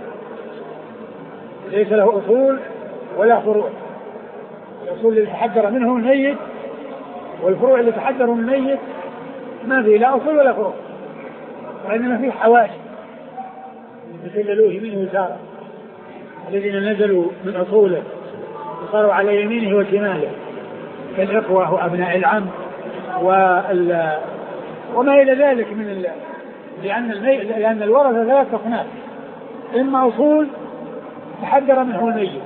ليس له أصول ولا فروع. الأصول اللي تحذر منه الميت والفروع اللي تحذر من الميت ما فيه لا أصول ولا فروع، وإنما فيه حواشي يتسللوه يمينه ويساره، الذين نزلوا من أصوله وصاروا على يمينه وشماله كالإخوة وأبناء العم وال... وما إلى ذلك من ال... لأن, المي... لأن الورثة ثلاث أصناف، إما أصول تحذر منه الميت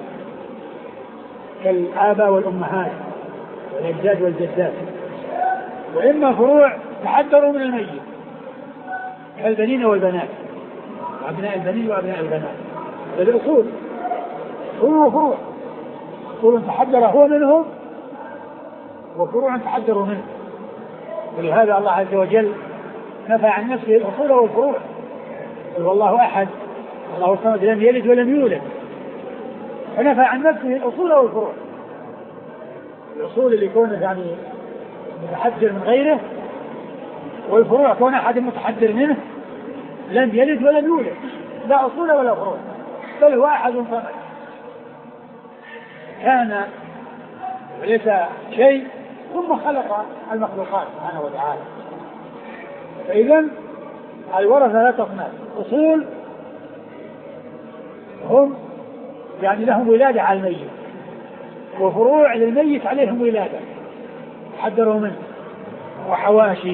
كالآباء والأمهات والأجداد والجدات، وإما فروع تحذروا من الميت كالبنين والبنات وأبناء البنين وأبناء البنات. هذه أصول فروع وفروع، أصول تحذر هو منهم وفروع تحذروا منه، ولهذا الله عز وجل نفى عن نفسه الأصول والفروع، قل والله أحد الله الصمد لم يلد ولم يولد، فنفى عن نفسه الأصول والفروع. الأصول اللي يكون يعني متحذر من غيره، والفروع كون أحد متحذر منه لم يلد ولم يولد، لا أصول ولا فروع بل هو أحد صمد كان وليس شيء ثم خلق المخلوقات سبحانه وتعالى. فإذا الورثة لا تصنف، أصول هم يعني لهم ولادة على الميت، وفروع للميت عليهم ولادة حذروا منه، وحواشي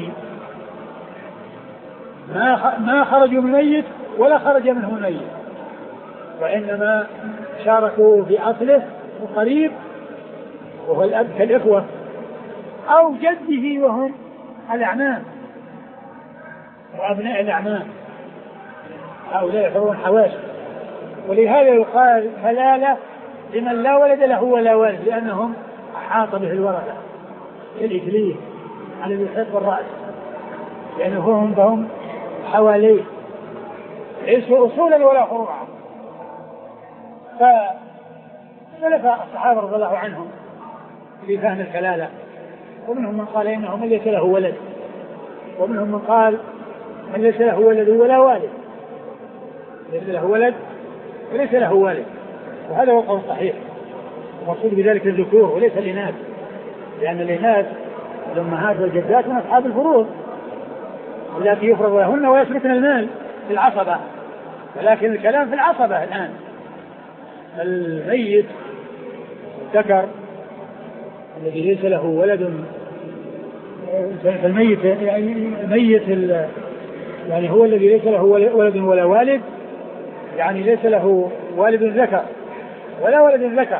ما ما خرجوا من الميت ولا خرج منه الميت، وإنما شاركوا في أصله وقريب وهو الأب كالإخوة أو جده وهم الأعمام وأبناء الأعمام، هؤلاء يعتبرون حواشي. ولهذا يقال كلالة لمن لا ولد له ولا والد، لأنهم أحاط به الورثة كالإكليل على الحيط والرأس، لأنهم بهم حواليه ليسوا أصولا ولا فروعا. فاختلف الصحابة رضي الله عنهم في فهم الكلالة، ومنهم من قال إنه من ليس له ولد ومنهم من قال من ليس له ولد ولا والد، ليس له ولد وليس له والد، وهذا هو القول الصحيح. المقصود بذلك الذكور وليس الإناث، لأن الإناث الأمهات والجدات من أصحاب الفروض التي يفرض لهن ويتركن المال في العصبة، ولكن الكلام في العصبة الآن. الميت الذكر الذي ليس له ولد، فالميت يعني ميت يعني هو الذي ليس له ولد ولا والد، يعني ليس له والد ذكر ولا ولد ذكر،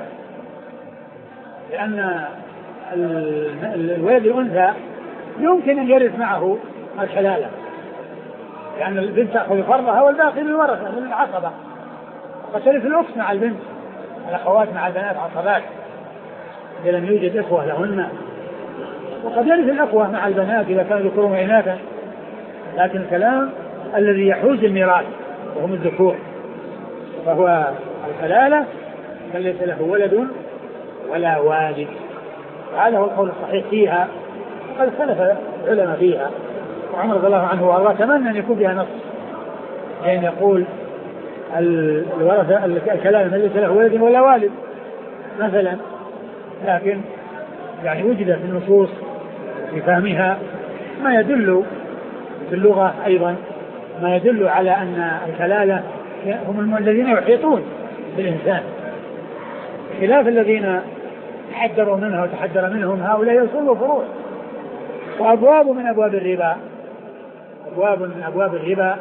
لأن الولد الأنثى يمكن أن يرث معه الحلالة، لأن البنت تأخذ فرضها والباقي للورثة من العصبة، فترث الأخت مع البنت، الأخوات مع البنات عصبات إذا لم يوجد إخوة لهن، وقد يرث الأخوة مع البنات إذا كانوا ذكورهم وإناثا، لكن الكلام الذي يحوز الميراث وهم الذكور، فهو الحلالة من ليس له ولد ولا والد. هذا هو القول الصحيح فيها، وقد اختلف العلماء فيها، وعمر رضي الله عنه وارضاه تمنى ان يكون فيها نص، لأن يعني يقول الورثة الكلام من ليس له ولد ولا والد مثلا، لكن يعني وجد في النصوص في فهمها ما يدل في اللغة أيضا ما يدل على أن الكلالة هم الذين يحيطون بالإنسان، خلاف الذين تحذروا منها وتحذر منهم هؤلاء يصولوا فروع. وأبواب من أبواب الربا، أبواب من أبواب الربا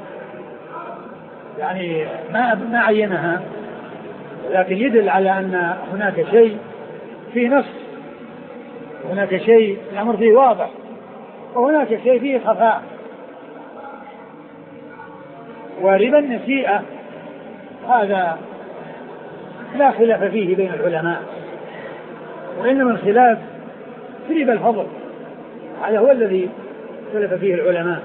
يعني ما ما عينها، لكن يدل على أن هناك شيء في نص، هناك شيء الأمر فيه واضح، وهناك شيء فيه خفاء. وربا النسيئة هذا لا خلاف فيه بين العلماء، وإنما الخلاف في ربا الفضل، هذا هو الذي اختلف فيه العلماء.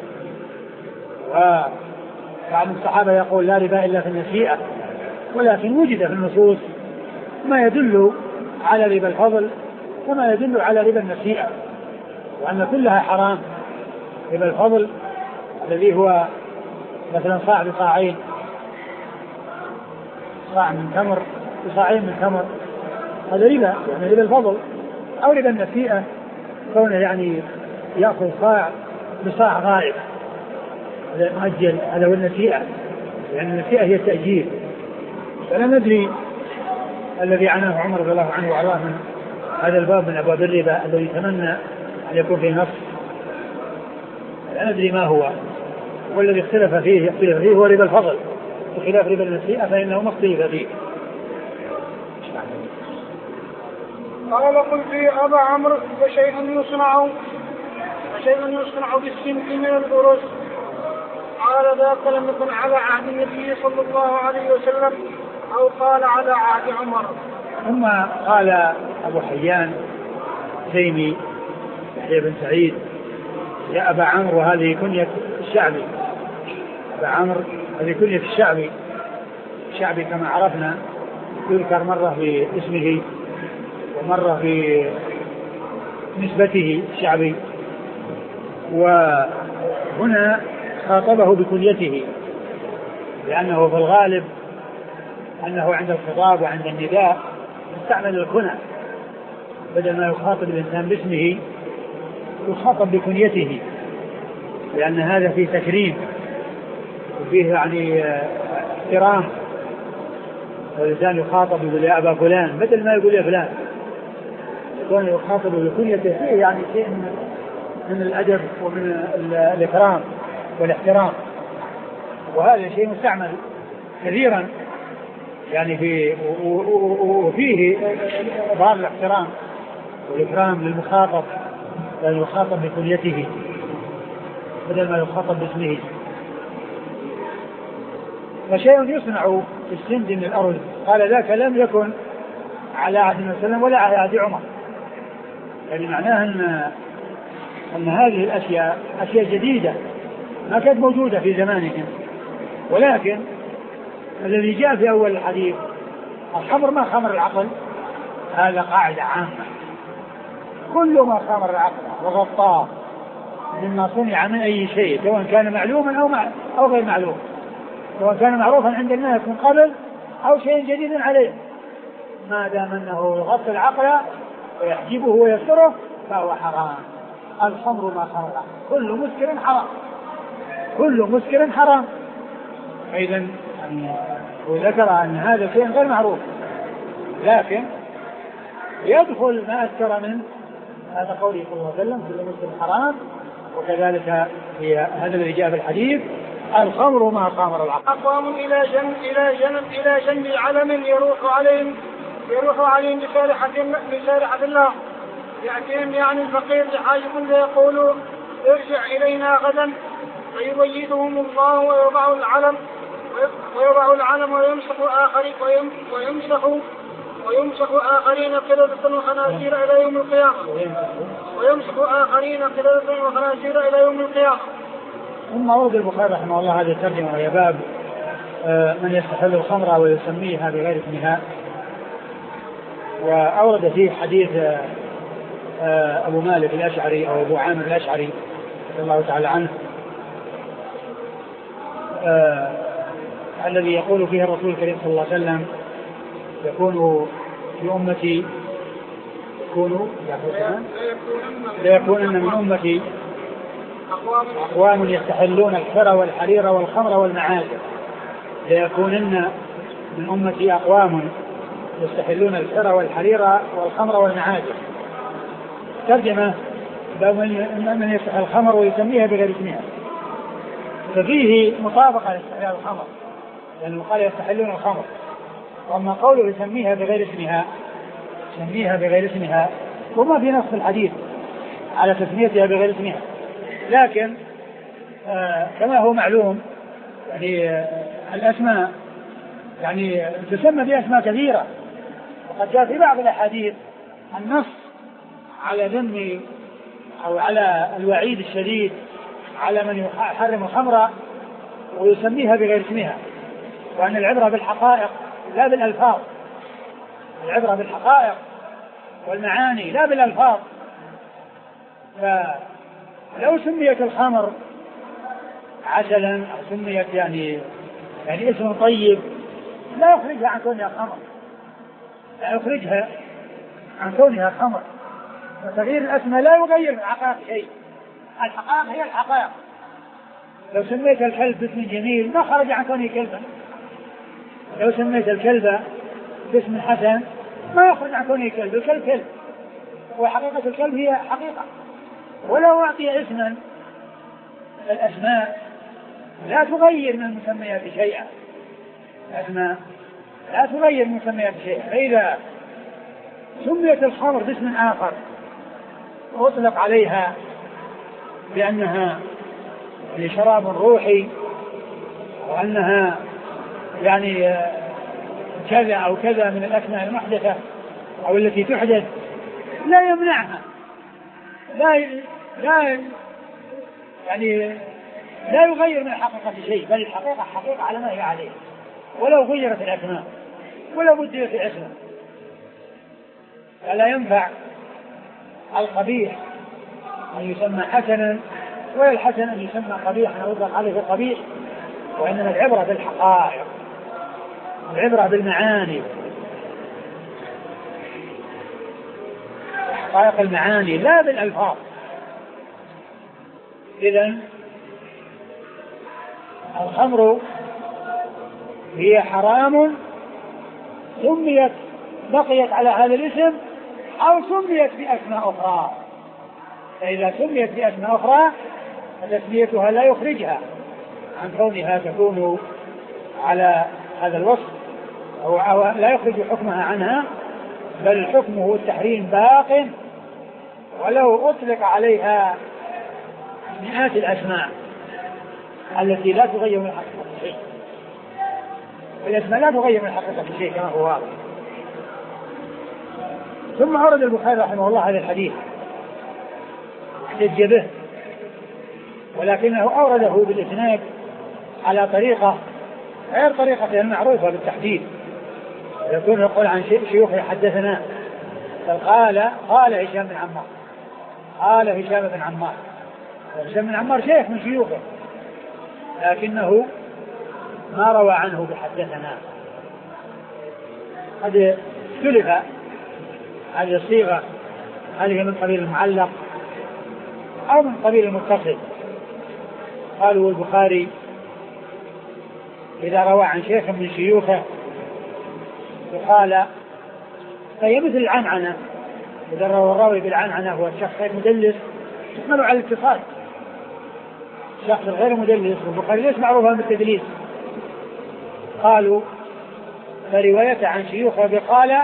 وبعض الصحابة يقول لا ربا إلا في النسيئة، ولكن وجد في النصوص ما يدل على ربا الفضل كما يدل على ربا النسيئة، وأن كلها حرام. ربا الفضل الذي هو مثلا صاع بصاعين، صاع من تمر بصاعين من تمر، هذا ربا يعني ربا الفضل. أو ربا النسيئة كونه يعني يأخذ صاع بصاع غائب، هذا مؤجل، هذا هو النسيئة، يعني النسيئة هي التأجيل. فلا ندري الذي عناه عمر رضي الله عنه وأرضاه من هذا الباب من أبواب الربا الذي يتمنى أن يكون فيه نص، لا ندري ما هو، والذي اختلف فيه يختلف فيه هو ربا الفضل، بخلاف ربا النسيئة فإنه ما اختلف فيه. قال قلت يا أبا عمرو وشيء يصنع وشيء يصنع بالسمك من الأرز؟ قال ذاك لم يكن على عهد النبي صلى الله عليه وسلم أو قال على عهد عمر. ثم قال أبو حيان تيمي يحيى بن سعيد يا أبا عمرو، هذه كنية الشعبي، أبا عمرو هذه كنية الشعبي، الشعبي كما عرفنا يذكر مرة باسمه ومرة بنسبته الشعبي، وهنا خاطبه بكنيته، لأنه في الغالب أنه عند الخطاب وعند النداء يستعمل الكنى، بدل ما يخاطب الإنسان باسمه يخاطب بكنيته، لأن هذا فيه تكريم وفيه يعني احترام. الإنسان يخاطب يقول يا أبا فلان بدل ما يقول يا فلان، يكون يخاطب بكنيته فيه يعني شيء من الأدب ومن الإكرام والاحترام، وهذا شيء مستعمل كثيرا يعني في وفيه إظهار الاحترام والإكرام للمخاطب، لأن يخاطب بكنيته بدل ما يخاطب باسمه. فشيء يصنع في السند من الأرز، قال ذاك لم يكن على عهد النبي صلى الله عليه وسلم ولا على عهد عمر، يعني معناه أن أن هذه الأشياء أشياء جديدة ما كانت موجودة في زمانهم، ولكن الذي جاء في أول الحديث الخمر ما خمر العقل، هذا قاعدة عامة، كل ما خمر العقل وغطاه مما صنع من أي شيء، سواء كان معلوما أو, مع أو غير معلوم، سواء كان معروفا عند الناس من قبل أو شيء جديد عليه، ما دام أنه يغطي العقل ويحجبه ويسره فهو حرام. الخمر ما خمر، كل مسكر حرام، كل مسكر حرام. إذن وذكر أن هذا شيء غير معروف، لكن يدخل ما أذكر من هذا قوله صلى الله عليه وسلم كل مسكر حرام، وكذلك في هذا الذي جاء في الحديث الخمر ما خمر العقل. أقوام إلى جنب إلى جنب إلى جنب علم يروح عليهم يروح عليهم بسارحة بسارحة الله، يأتيهم يعني الفقير لحاجة فيقولوا ارجع إلينا غدا، فيبيدهم الله ويضع العلم ويضع العلم ويمسح آخرين ويمسح ويمسح آخرين قردة وخنازير إلى يوم القيامة ويمسح آخرين قردة وخنازير إلى يوم القيامة. ثم أورد البخاري رحمه الله هذه الترجمة وهي باب من يستحل الخمر ويسميها بغير اسمها، وأورد فيه حديث أبو مالك الأشعري أو أبو عامر الأشعري رضي الله تعالى عنه آه الذي يقول فيه الرسول الكريم صلى الله عليه وسلم يكون في أمتي يكون ليكونن من أمتي أقوام يستحلون الحر والحرير والخمر والمعازف، ليكونن من أمتي أقوام يستحلون الحر والحرير والخمر والمعازف. ترجمة من يستحل الخمر ويسميها بغير اسمها، ففيه مطابقة لاستحلال الخمر، لأنه قال يستحلون الخمر، وأما قوله يسميها بغير اسمها يسميها بغير اسمها وما في نص الحديث على تسميتها بغير اسمها، لكن آه كما هو معلوم يعني آه الأسماء يعني تسمى بأسماء كثيرة، وقد جاء في بعض الأحاديث النص على ذم أو على الوعيد الشديد على من يحرم الخمر ويسميها بغير اسمها، وأن العبرة بالحقائق لا بالألفاظ، العبرة بالحقائق والمعاني لا بالألفاظ. فلو سميت الخمر عسلا أو سميت يعني يعني اسم طيب لا يخرجها عن كونها خمر، لا يخرجها عن كونها خمر، وتغيير الأسماء لا يغير من الحقائق شيء، الحقائق هي الحقائق. لو سميت الكلب باسم جميل ما خرج عن كونه كلبا، لو سميت الكلب باسم حسن ما يخرج عن كونه كلب، الكلب كلب، وحقيقة الكلب هي حقيقة. ولو أعطي اسما الأسماء لا تغير من المسميات شيئا، الأسماء لا تغير من المسميات شيئا. فإذا سميت الخمر باسم آخر وأطلق عليها بأنها لشراب روحي وأنها يعني كذا أو كذا من الأسماء المحدثة أو التي تحدث لا يمنعها، لا لا يعني لا يغير من الحقيقة شيء، بل الحقيقة حقيقة على ما هي عليه، ولو غيرت الأسماء ولو بدلت الأسماء. فلا ينفع القبيح أن يسمى حسنا ولا الحسن أن يسمى قبيحا أو يطلق عليه قبيح، وإنما العبرة بالحقائق، العبرة بالمعاني، حقائق المعاني لا بالألفاظ. إذن الخمر هي حرام سميت بقيت على هذا الاسم أو سميت بأسماء أخرى، فإذا سميت بأسماء أخرى فتسميتها لا يخرجها عن كونها تكون على هذا الوصف أو لا يخرج حكمها عنها، بل حكمه التحريم باق ولو أطلق عليها مئات الأسماء التي لا تغير من الحقيقة شيء، والأسماء لا تغير من الحقيقة شيء كما هو واضح. ثم أورد البخاري رحمه الله هذا الحديث احتج به، ولكنه أورده بالإسناد على طريقة غير طريقته المعروفة بالتحديد، يكون يقول عن شيوخ حدثنا، قال قال هشام بن عمار قال هشام بن عمار هشام بن عمار شيخ من شيوخه لكنه ما روى عنه بحدثنا. قد اختلف هذه الصيغة هل هي من قبيل المعلق أو من قبيل المتصل. قالوا البخاري إذا روى عن شيخ من شيوخه فقال فهي مثل العنعنة، إذا روى الراوي بالعنعنة هو الشخص غير مدلس تحمل على الاتصال. الشخص غير مدلس والبخاري ليس معروفا بالتدليس. قالوا فرواية عن شيوخه بقال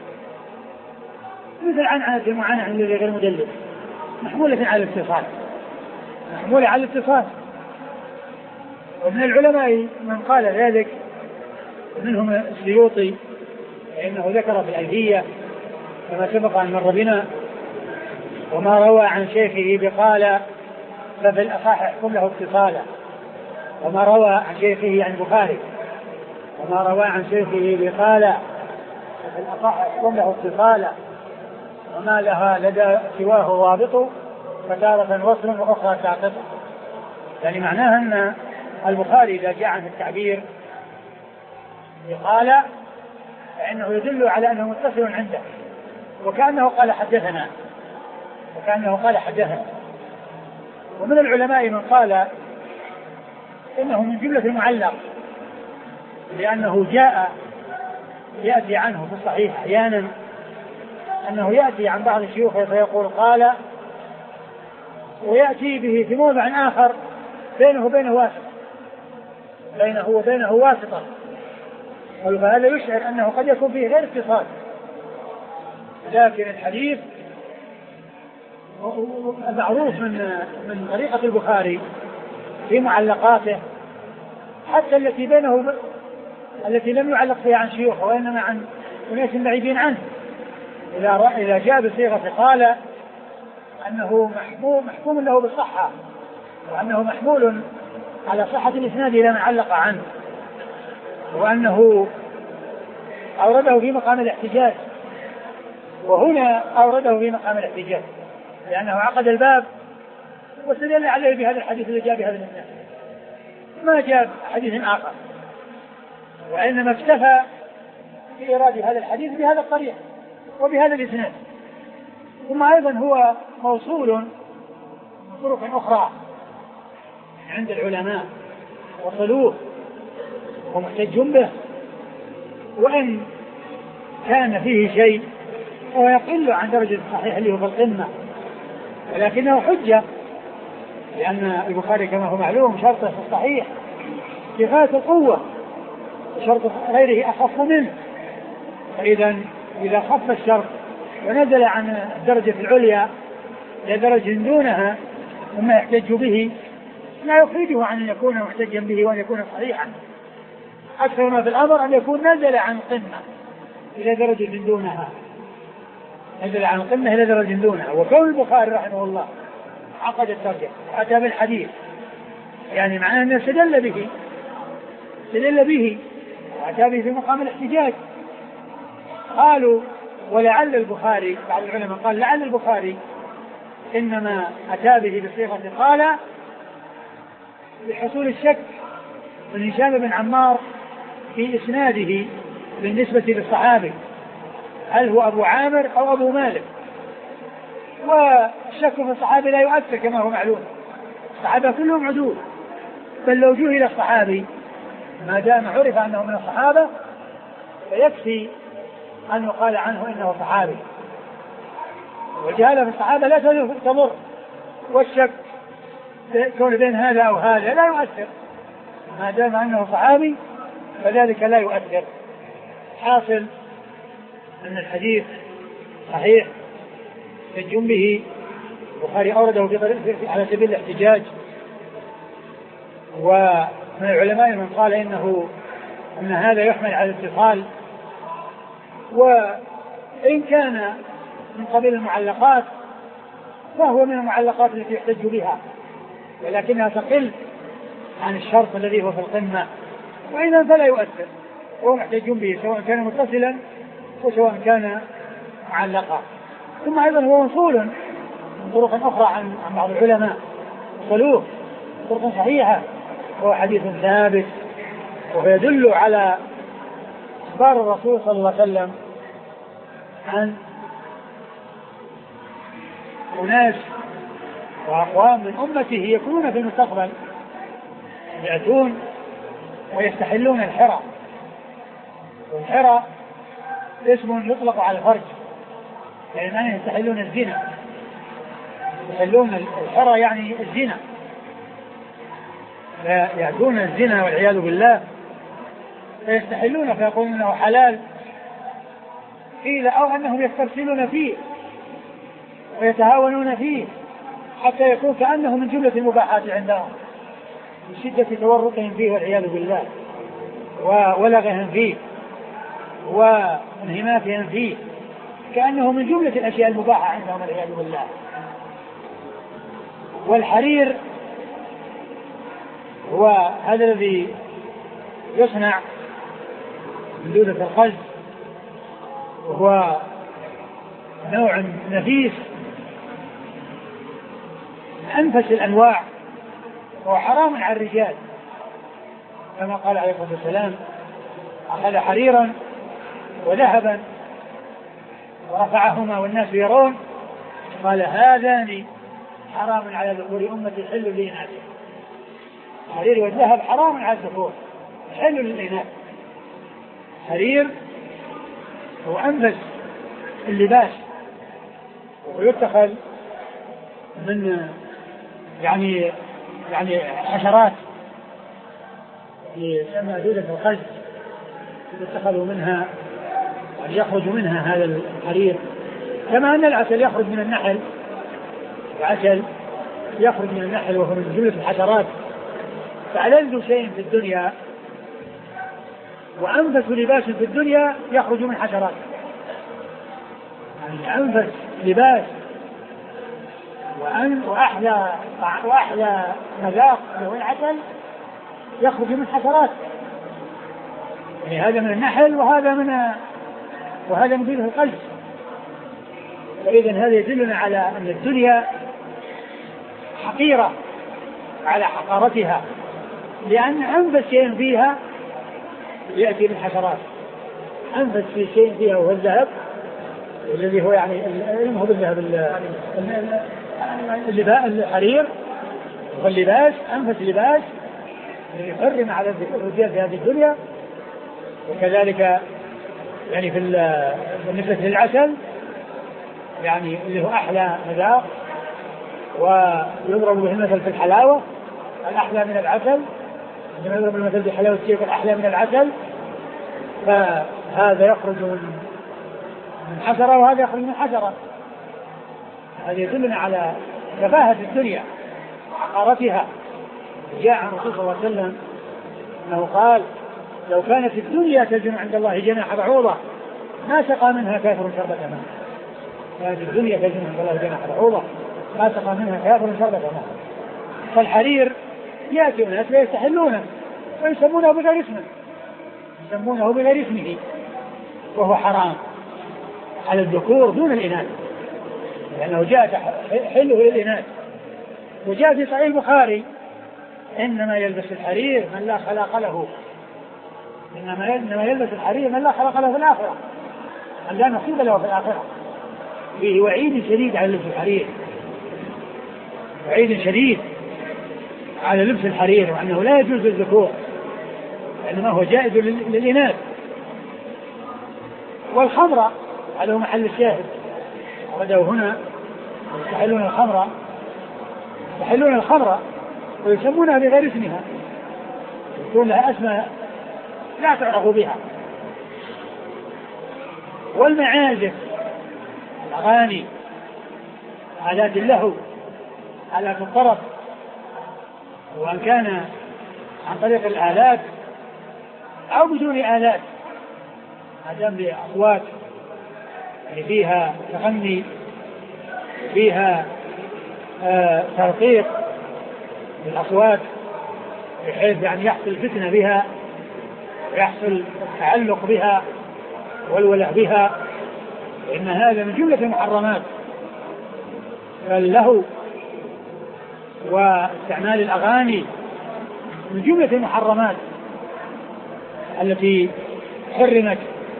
مثل عنعنة المعنى عند غير مدلس محمولة على الاتصال، محمولة على الاتصال. ومن العلماء من قال ذلك منهم السيوطي لأنه ذكر في الألفية كما سبق أن مر بنا وما روى عن شيخه بقال ففي الأصح يحكم له اتصالا، وما روى عن شيخه عن البخاري وما روى عن شيخه بقال ففي الأصح يحكم له اتصالا وما لها لدى سواه رابط فتارة وصل وأخرى ساقط. يعني معناها أن البخاري إذا جاء عن التعبير بقال فإنه يدل على أنه متصل عنده وكأنه قال حدثنا وكأنه قال حدثنا. ومن العلماء من قال إنه من جملة المعلق لأنه جاء يأتي عنه في الصحيح أحيانا أنه يأتي عن بعض الشيوخ فيقول قال ويأتي به في موضع آخر بينه وبينه واسطة بينه وبينه واسطة وهذا يشعر أنه قد يكون فيه غير اتصال. لكن الحديث معروف من من طريقة البخاري في معلقاته حتى التي بينه التي لم يعلق فيها عن شيوخه وإنما عن أناس بعيدين عنه. إذا إذا جاء بصيغة قال أنه محكوم محكوم له بالصحة وأنه محمول على صحة الإسناد إلى من علق عنه وأنه أورده في مقام الاحتجاج. وهنا أورده في مقام الاحتجاج لأنه عقد الباب واستدل عليه بهذا الحديث الذي جاء بهذا الإسناد ما جاء حديث آخر وإنما اكتفى في إيراد هذا الحديث بهذا الطريق وبهذا الإسناد. ثم أيضا هو موصول من طرق أخرى عند العلماء وصلوه ومحتج به وإن كان فيه شيء ويقل عن درجة الصحيح اللي هو في القمة ولكنه حجة لأن البخاري كما هو معلوم شرطه في الصحيح في غاية القوة شرط غيره أخف منه. فإذا إذا خف الشرط ونزل عن الدرجة العليا إلى درجة دونها وما يحتج به لا يخرجه عن أن يكون محتجا به وأن يكون صحيحا. أكثر ما في الأمر أن يكون نزل عن القمة إلى درجة دونها نزل عن القمة إلى درجة دونها. وكون البخاري رحمه الله عقد الترجمة وأتى بالحديث يعني معناه أنه استدل به استدل به وأتى به في مقام الاحتجاج. قالوا ولعل البخاري بعض العلماء قال لعل البخاري إنما أتى به بصيغة قال لحصول الشك من هشام بن عمار في إسناده بالنسبة للصحابي هل هو أبو عامر أو أبو مالك. والشك في الصحابي لا يؤثر كما هو معلوم الصحابة كلهم عدول بل لو جهل الصحابي ما دام عرف أنه من الصحابة فيكفي أن يقال عنه إنه صحابي. وجهالة في الصحابة لا تضر والشك كون بين هذا أو هذا لا يؤثر ما دام أنه صحابي فذلك لا يؤثر. حاصل أن الحديث صحيح يحتج به البخاري أورده في على سبيل الاحتجاج. ومن العلماء من قال إنه أن هذا يحمل على الاتصال وإن كان من قبيل المعلقات فهو من المعلقات التي يحتج بها ولكنها تقل عن الشرط الذي هو في القمة وإذا فلا يؤثر وهو محتج به سواء كان متصلا وسواء كان معلقا. ثم أيضا هو موصول من طرق أخرى عن بعض العلماء صلوه طرق صحيحة، وهو حديث ثابت، ويدل على أخبار الرسول صلى الله عليه وسلم عن أناس وأقوام من أمته يكونون في المستقبل يأتون ويستحلون الحرى. والحرى اسم يطلق على الفرج، يعني معنى يستحلون الزنا، يستحلون الحرى يعني الزنا، يأتون الزنا والعياذ بالله فيستحلون فيقولون انه حلال، قيل او انهم يسترسلون فيه ويتهاونون فيه حتى يكون كأنه من جملة المباحات عندهم من شدة تورطهم فيه والعياذ بالله وولغهم فيه وانهماكهم فيه، كأنه من جملة الأشياء المباحة عندهم والعياذ بالله. والحرير هو هذا الذي يصنع من دودة الخز، وهو نوع نفيس من أنفس الأنواع، وهو حرام على الرجال كما قال عليه الصلاة والسلام: أخذ حريرا وذهبا ورفعهما والناس يرون، قال: هذان حرام على ذكور أمتي حل للإناث. الحرير والذهب حرام على الذكور حل للإناث. حرير هو أنفس اللباس، ويتخذ من يعني يعني حشرات يسمى دودة الخز، يتخذوا منها يخرج منها هذا الحرير، كما أن العسل يخرج من النحل، العسل يخرج من النحل وهو من جملة الحشرات. فألذ شيء في الدنيا وأنفس لباس في الدنيا يخرج من حشرات، يعني أنفس لباس وأحلى وأحلى مذاق له العسل يخرج من حشرات، يعني هذا من النحل وهذا من وهذا من دودة القلب. فإذا هذا يدلنا على أن الدنيا حقيرة على حقارتها، لأن أنفس شيء فيها يأتي بالحشرات. أنفس في شيء فيها وهو الذهب، الذي هو يعني هو بالذهب اللباس الحرير واللباس، أنفس اللباس الذي يحرم على الرجال في هذه الدنيا. وكذلك يعني في بالنسبة للعسل يعني اللي هو أحلى مذاق، ويضرب به المثل في الحلاوة، الأحلى من العسل، عندما يضرب المثل بحلاوة الشيء الأحلى من العسل، فهذا يخرج من من حشرة وهذا يخرج من حشرة. هذا يدلنا على تفاهة الدنيا وحقارتها. جاء عن الرسول صلى الله عليه وسلم أنه قال: لو كانت الدنيا تزن عند الله جناح بعوضة ما سقى منها كافر شربة ماء. كانت الدنيا تزن عند الله جناح بعوضة ما سقى منها كافر شربة ماء. فالحرير يأتي الناس ويستحلونه ويسمونه بغير اسمه، يسمونه بغير اسمه، وهو حرام على الذكور دون الإناث، لأنه جاء حله للإناث. وجاء في صحيح البخاري: إنما يلبس الحرير من لا خلاق له، إنما يلبس الحرير من لا خلاق له في الآخرة، من لا نصيب له في الآخرة. فيه وعيد شديد على لبس الحرير، وعيد شديد على لبس الحرير، وأنه لا يجوز للذكور وإنما هو جائز للإناث. والخمرة هذا هو محل الشاهد، وبدأوا هنا يستحلون الخمرة، يستحلون الخمرة ويسمونها بغير اسمها، يكون لها اسماء لا تعرف بها. والمعازف، الأغاني، آلات اللهو، آلات الطرب، وأن كان عن طريق الآلات أو بدون آلات، ما دام بأصوات يعني فيها تغني، فيها آه ترقيق بالأصوات بحيث يعني يحصل فتنة بها ويحصل تعلق بها والوله بها، إن هذا من جملة المحرمات. فاللهو واستعمال الأغاني من جملة المحرمات التي حرمت،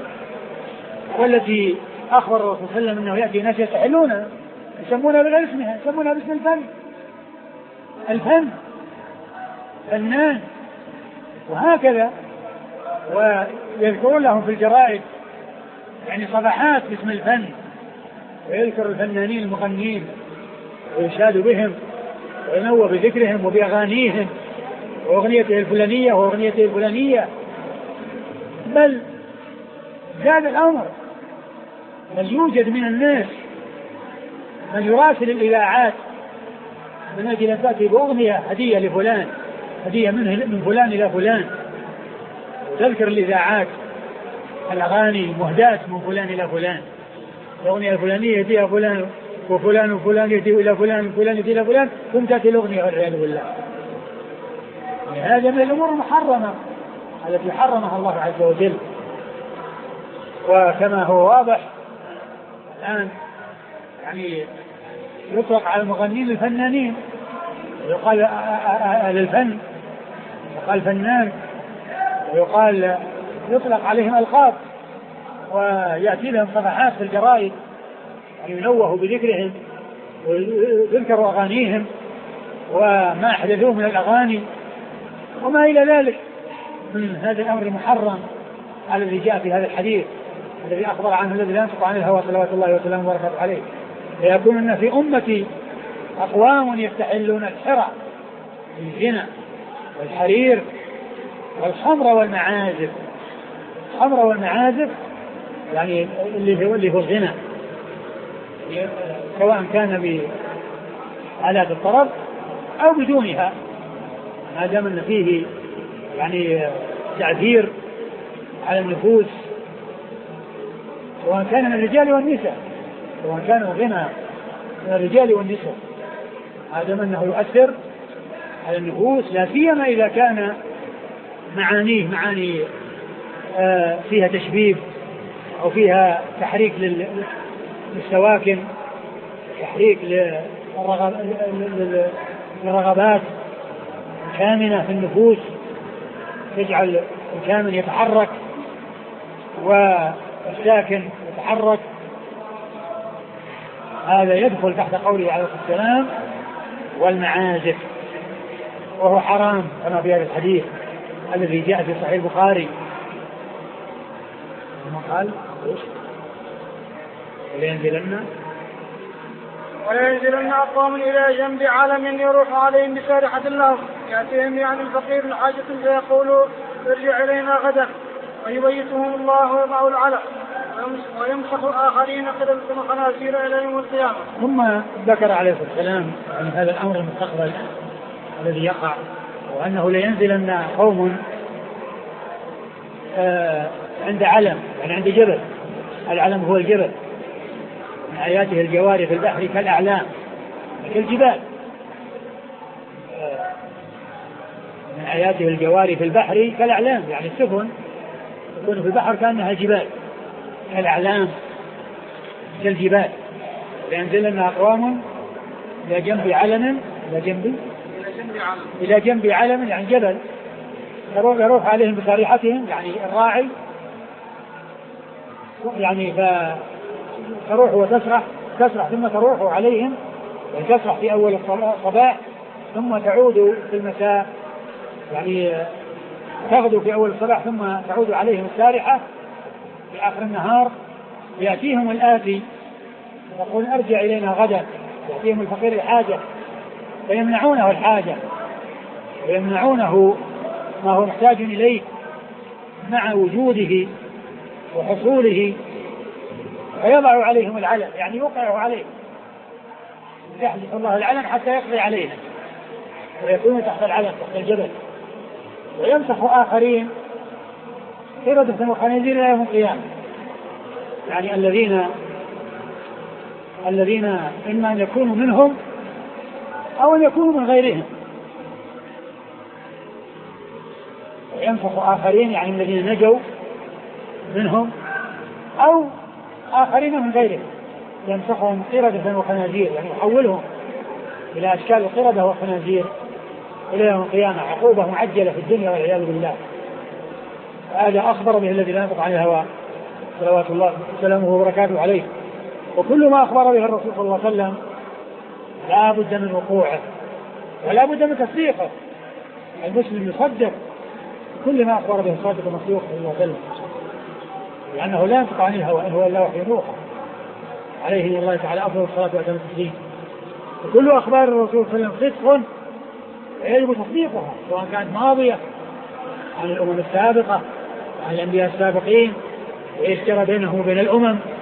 والتي أخبر الرسول صلى الله عليه وسلم أنه يأتي ناس يستحلونها يسمونها بغير اسمها، يسمونها باسم الفن، الفن فنان وهكذا، ويذكرون لهم في الجرائد يعني صفحات باسم الفن، ويذكر الفنانين المغنين ويشاد بهم وينوه بذكرهم وبأغانيهم وأغنيته الفلانية وأغنيته الفلانية. بل زاد الأمر، بل يوجد من الناس من يراسل الإذاعات من أجل أن تأتي بأغنية هدية لفلان، هدية منه من فلان إلى فلان، تذكر الإذاعات الأغاني مهداة من فلان إلى فلان، الأغنية الفلانية يأتيها فلان وفلان وفلان يأتي إلى فلان وفلان يأتي إلى فلان، ثم تأتي الأغنية والعياذ بالله. هذا من الأمور المحرمة التي حرمها الله عز وجل. وكما هو واضح الآن يعني يطلق على المغنين الفنانين، ويقال أهل الفن، ويقال فنان، ويقال يطلق عليهم ألقاب، ويأتي لهم صفحات في الجرائد ينوه بذكرهم ويذكروا أغانيهم وما أحدثوه من الأغاني وما إلى ذلك من هذا الأمر المحرم الذي جاء في هذا الحديث الذي أخبر عنه الذي لا ينطق عن الهوى صلوات الله وسلامه وبركاته عليه. ليكون في أمتي أقوام يستحلون الحرى الزنا والحرير والخمر والمعازف. الخمر والمعازف يعني اللي هو اللي هو الغنى، سواء كان بآلات الطرب أو بدونها، ما دام أن فيه يعني تعذير على النفوس، سواء كان من الرجال والنساء، سواء كان الغنى من الرجال والنساء، ما دام أنه يؤثر على النفوس، لا سيما إذا كان معانيه معاني آه فيها تشبيب أو فيها تحريك للسواكن، تحريك للرغبات الكامنة في النفوس، تجعل الكامن يتحرك والساكن يتحرك. هذا يدخل تحت قوله عليه الصلاة والسلام والمعازف، وهو حرام كما في هذا الحديث الذي جاء في صحيح البخاري. ثم قال ولينزلن ولينزلن أقوام إلى جنب علم يروح عليهم بسارحة اللهم، يأتيهم يعني الفقير الحاجة فيقولوا ارجع إلينا غدا، ويبيتهم الله ويضع العلم ويمسخ آخرين قدم خنازير إلى يوم القيامة. ثم ذكر عليه الصلاة والسلام عن هذا الأمر المستقبل الذي يقع، وأنه لينزلن قوم آه عند علم، يعني عند جبل. العلم هو الجبل، من آياته الجواري في البحر كالأعلام كالجبال. آه من آياته الجواري في البحر كالأعلام، يعني السفن تكون في البحر كأنها جبال، كالأعلام كالجبال. لينزلن أقوام إلى جنب علم، إلى جنب إلى جنب علم يعني جبل، يروح عليهم بصريحتهم، يعني الراعي يعني فتروح وتسرح، تسرح ثم تروح عليهم، يعني تسرح في أول الصباح ثم تعود في المساء، يعني تغدو في أول الصباح ثم تعود عليهم السارحة في آخر النهار. يأتيهم الآتي يقول ارجع إلينا غدا، يأتيهم الفقير الحاجة فيمنعونه الحاجة ويمنعونه ما هو محتاج إليه مع وجوده وحصوله، فيضع عليهم العلم، يعني يوقع عليه، يحدث الله العلم حتى يقضي علينا ويكون تحت العلم تحت الجبل، ويمسح آخرين قردة وخنازير إلى يوم القيامة، يعني الذين الذين إما أن يكونوا منهم أو أن يكونوا من غيرهم. ويمسح آخرين يعني الذين نجوا منهم أو آخرين من غيرهم، يمسحهم قردة وخنازير، يعني يحولهم إلى أشكال القردة والخنازير إلى يوم القيامة، عقوبة معجلة في الدنيا والعياذ بالله. هذا أخبر به الذي لا ينطق عن الهوى صلوات الله وسلامه وبركاته عليه. وكل ما أخبر به الرسول صلى الله عليه وسلم لا بد من وقوعه ولا بد من تصديقه. المسلم يصدق كل ما أخبر به الصادق المصدوق صلى الله عليه وسلم، لأنه لا ينطق عن الهوى، إن هو إلا وحي يوحى، عليه من الله تعالى أفضل الصلاة وأتم التسليم. وكل أخبار الرسول صلى الله عليه وسلم صدق يجب تصديقها، سواء كانت ماضية عن الأمم السابقة عن الأنبياء السابقين وإيش جرى بينهم وبين الأمم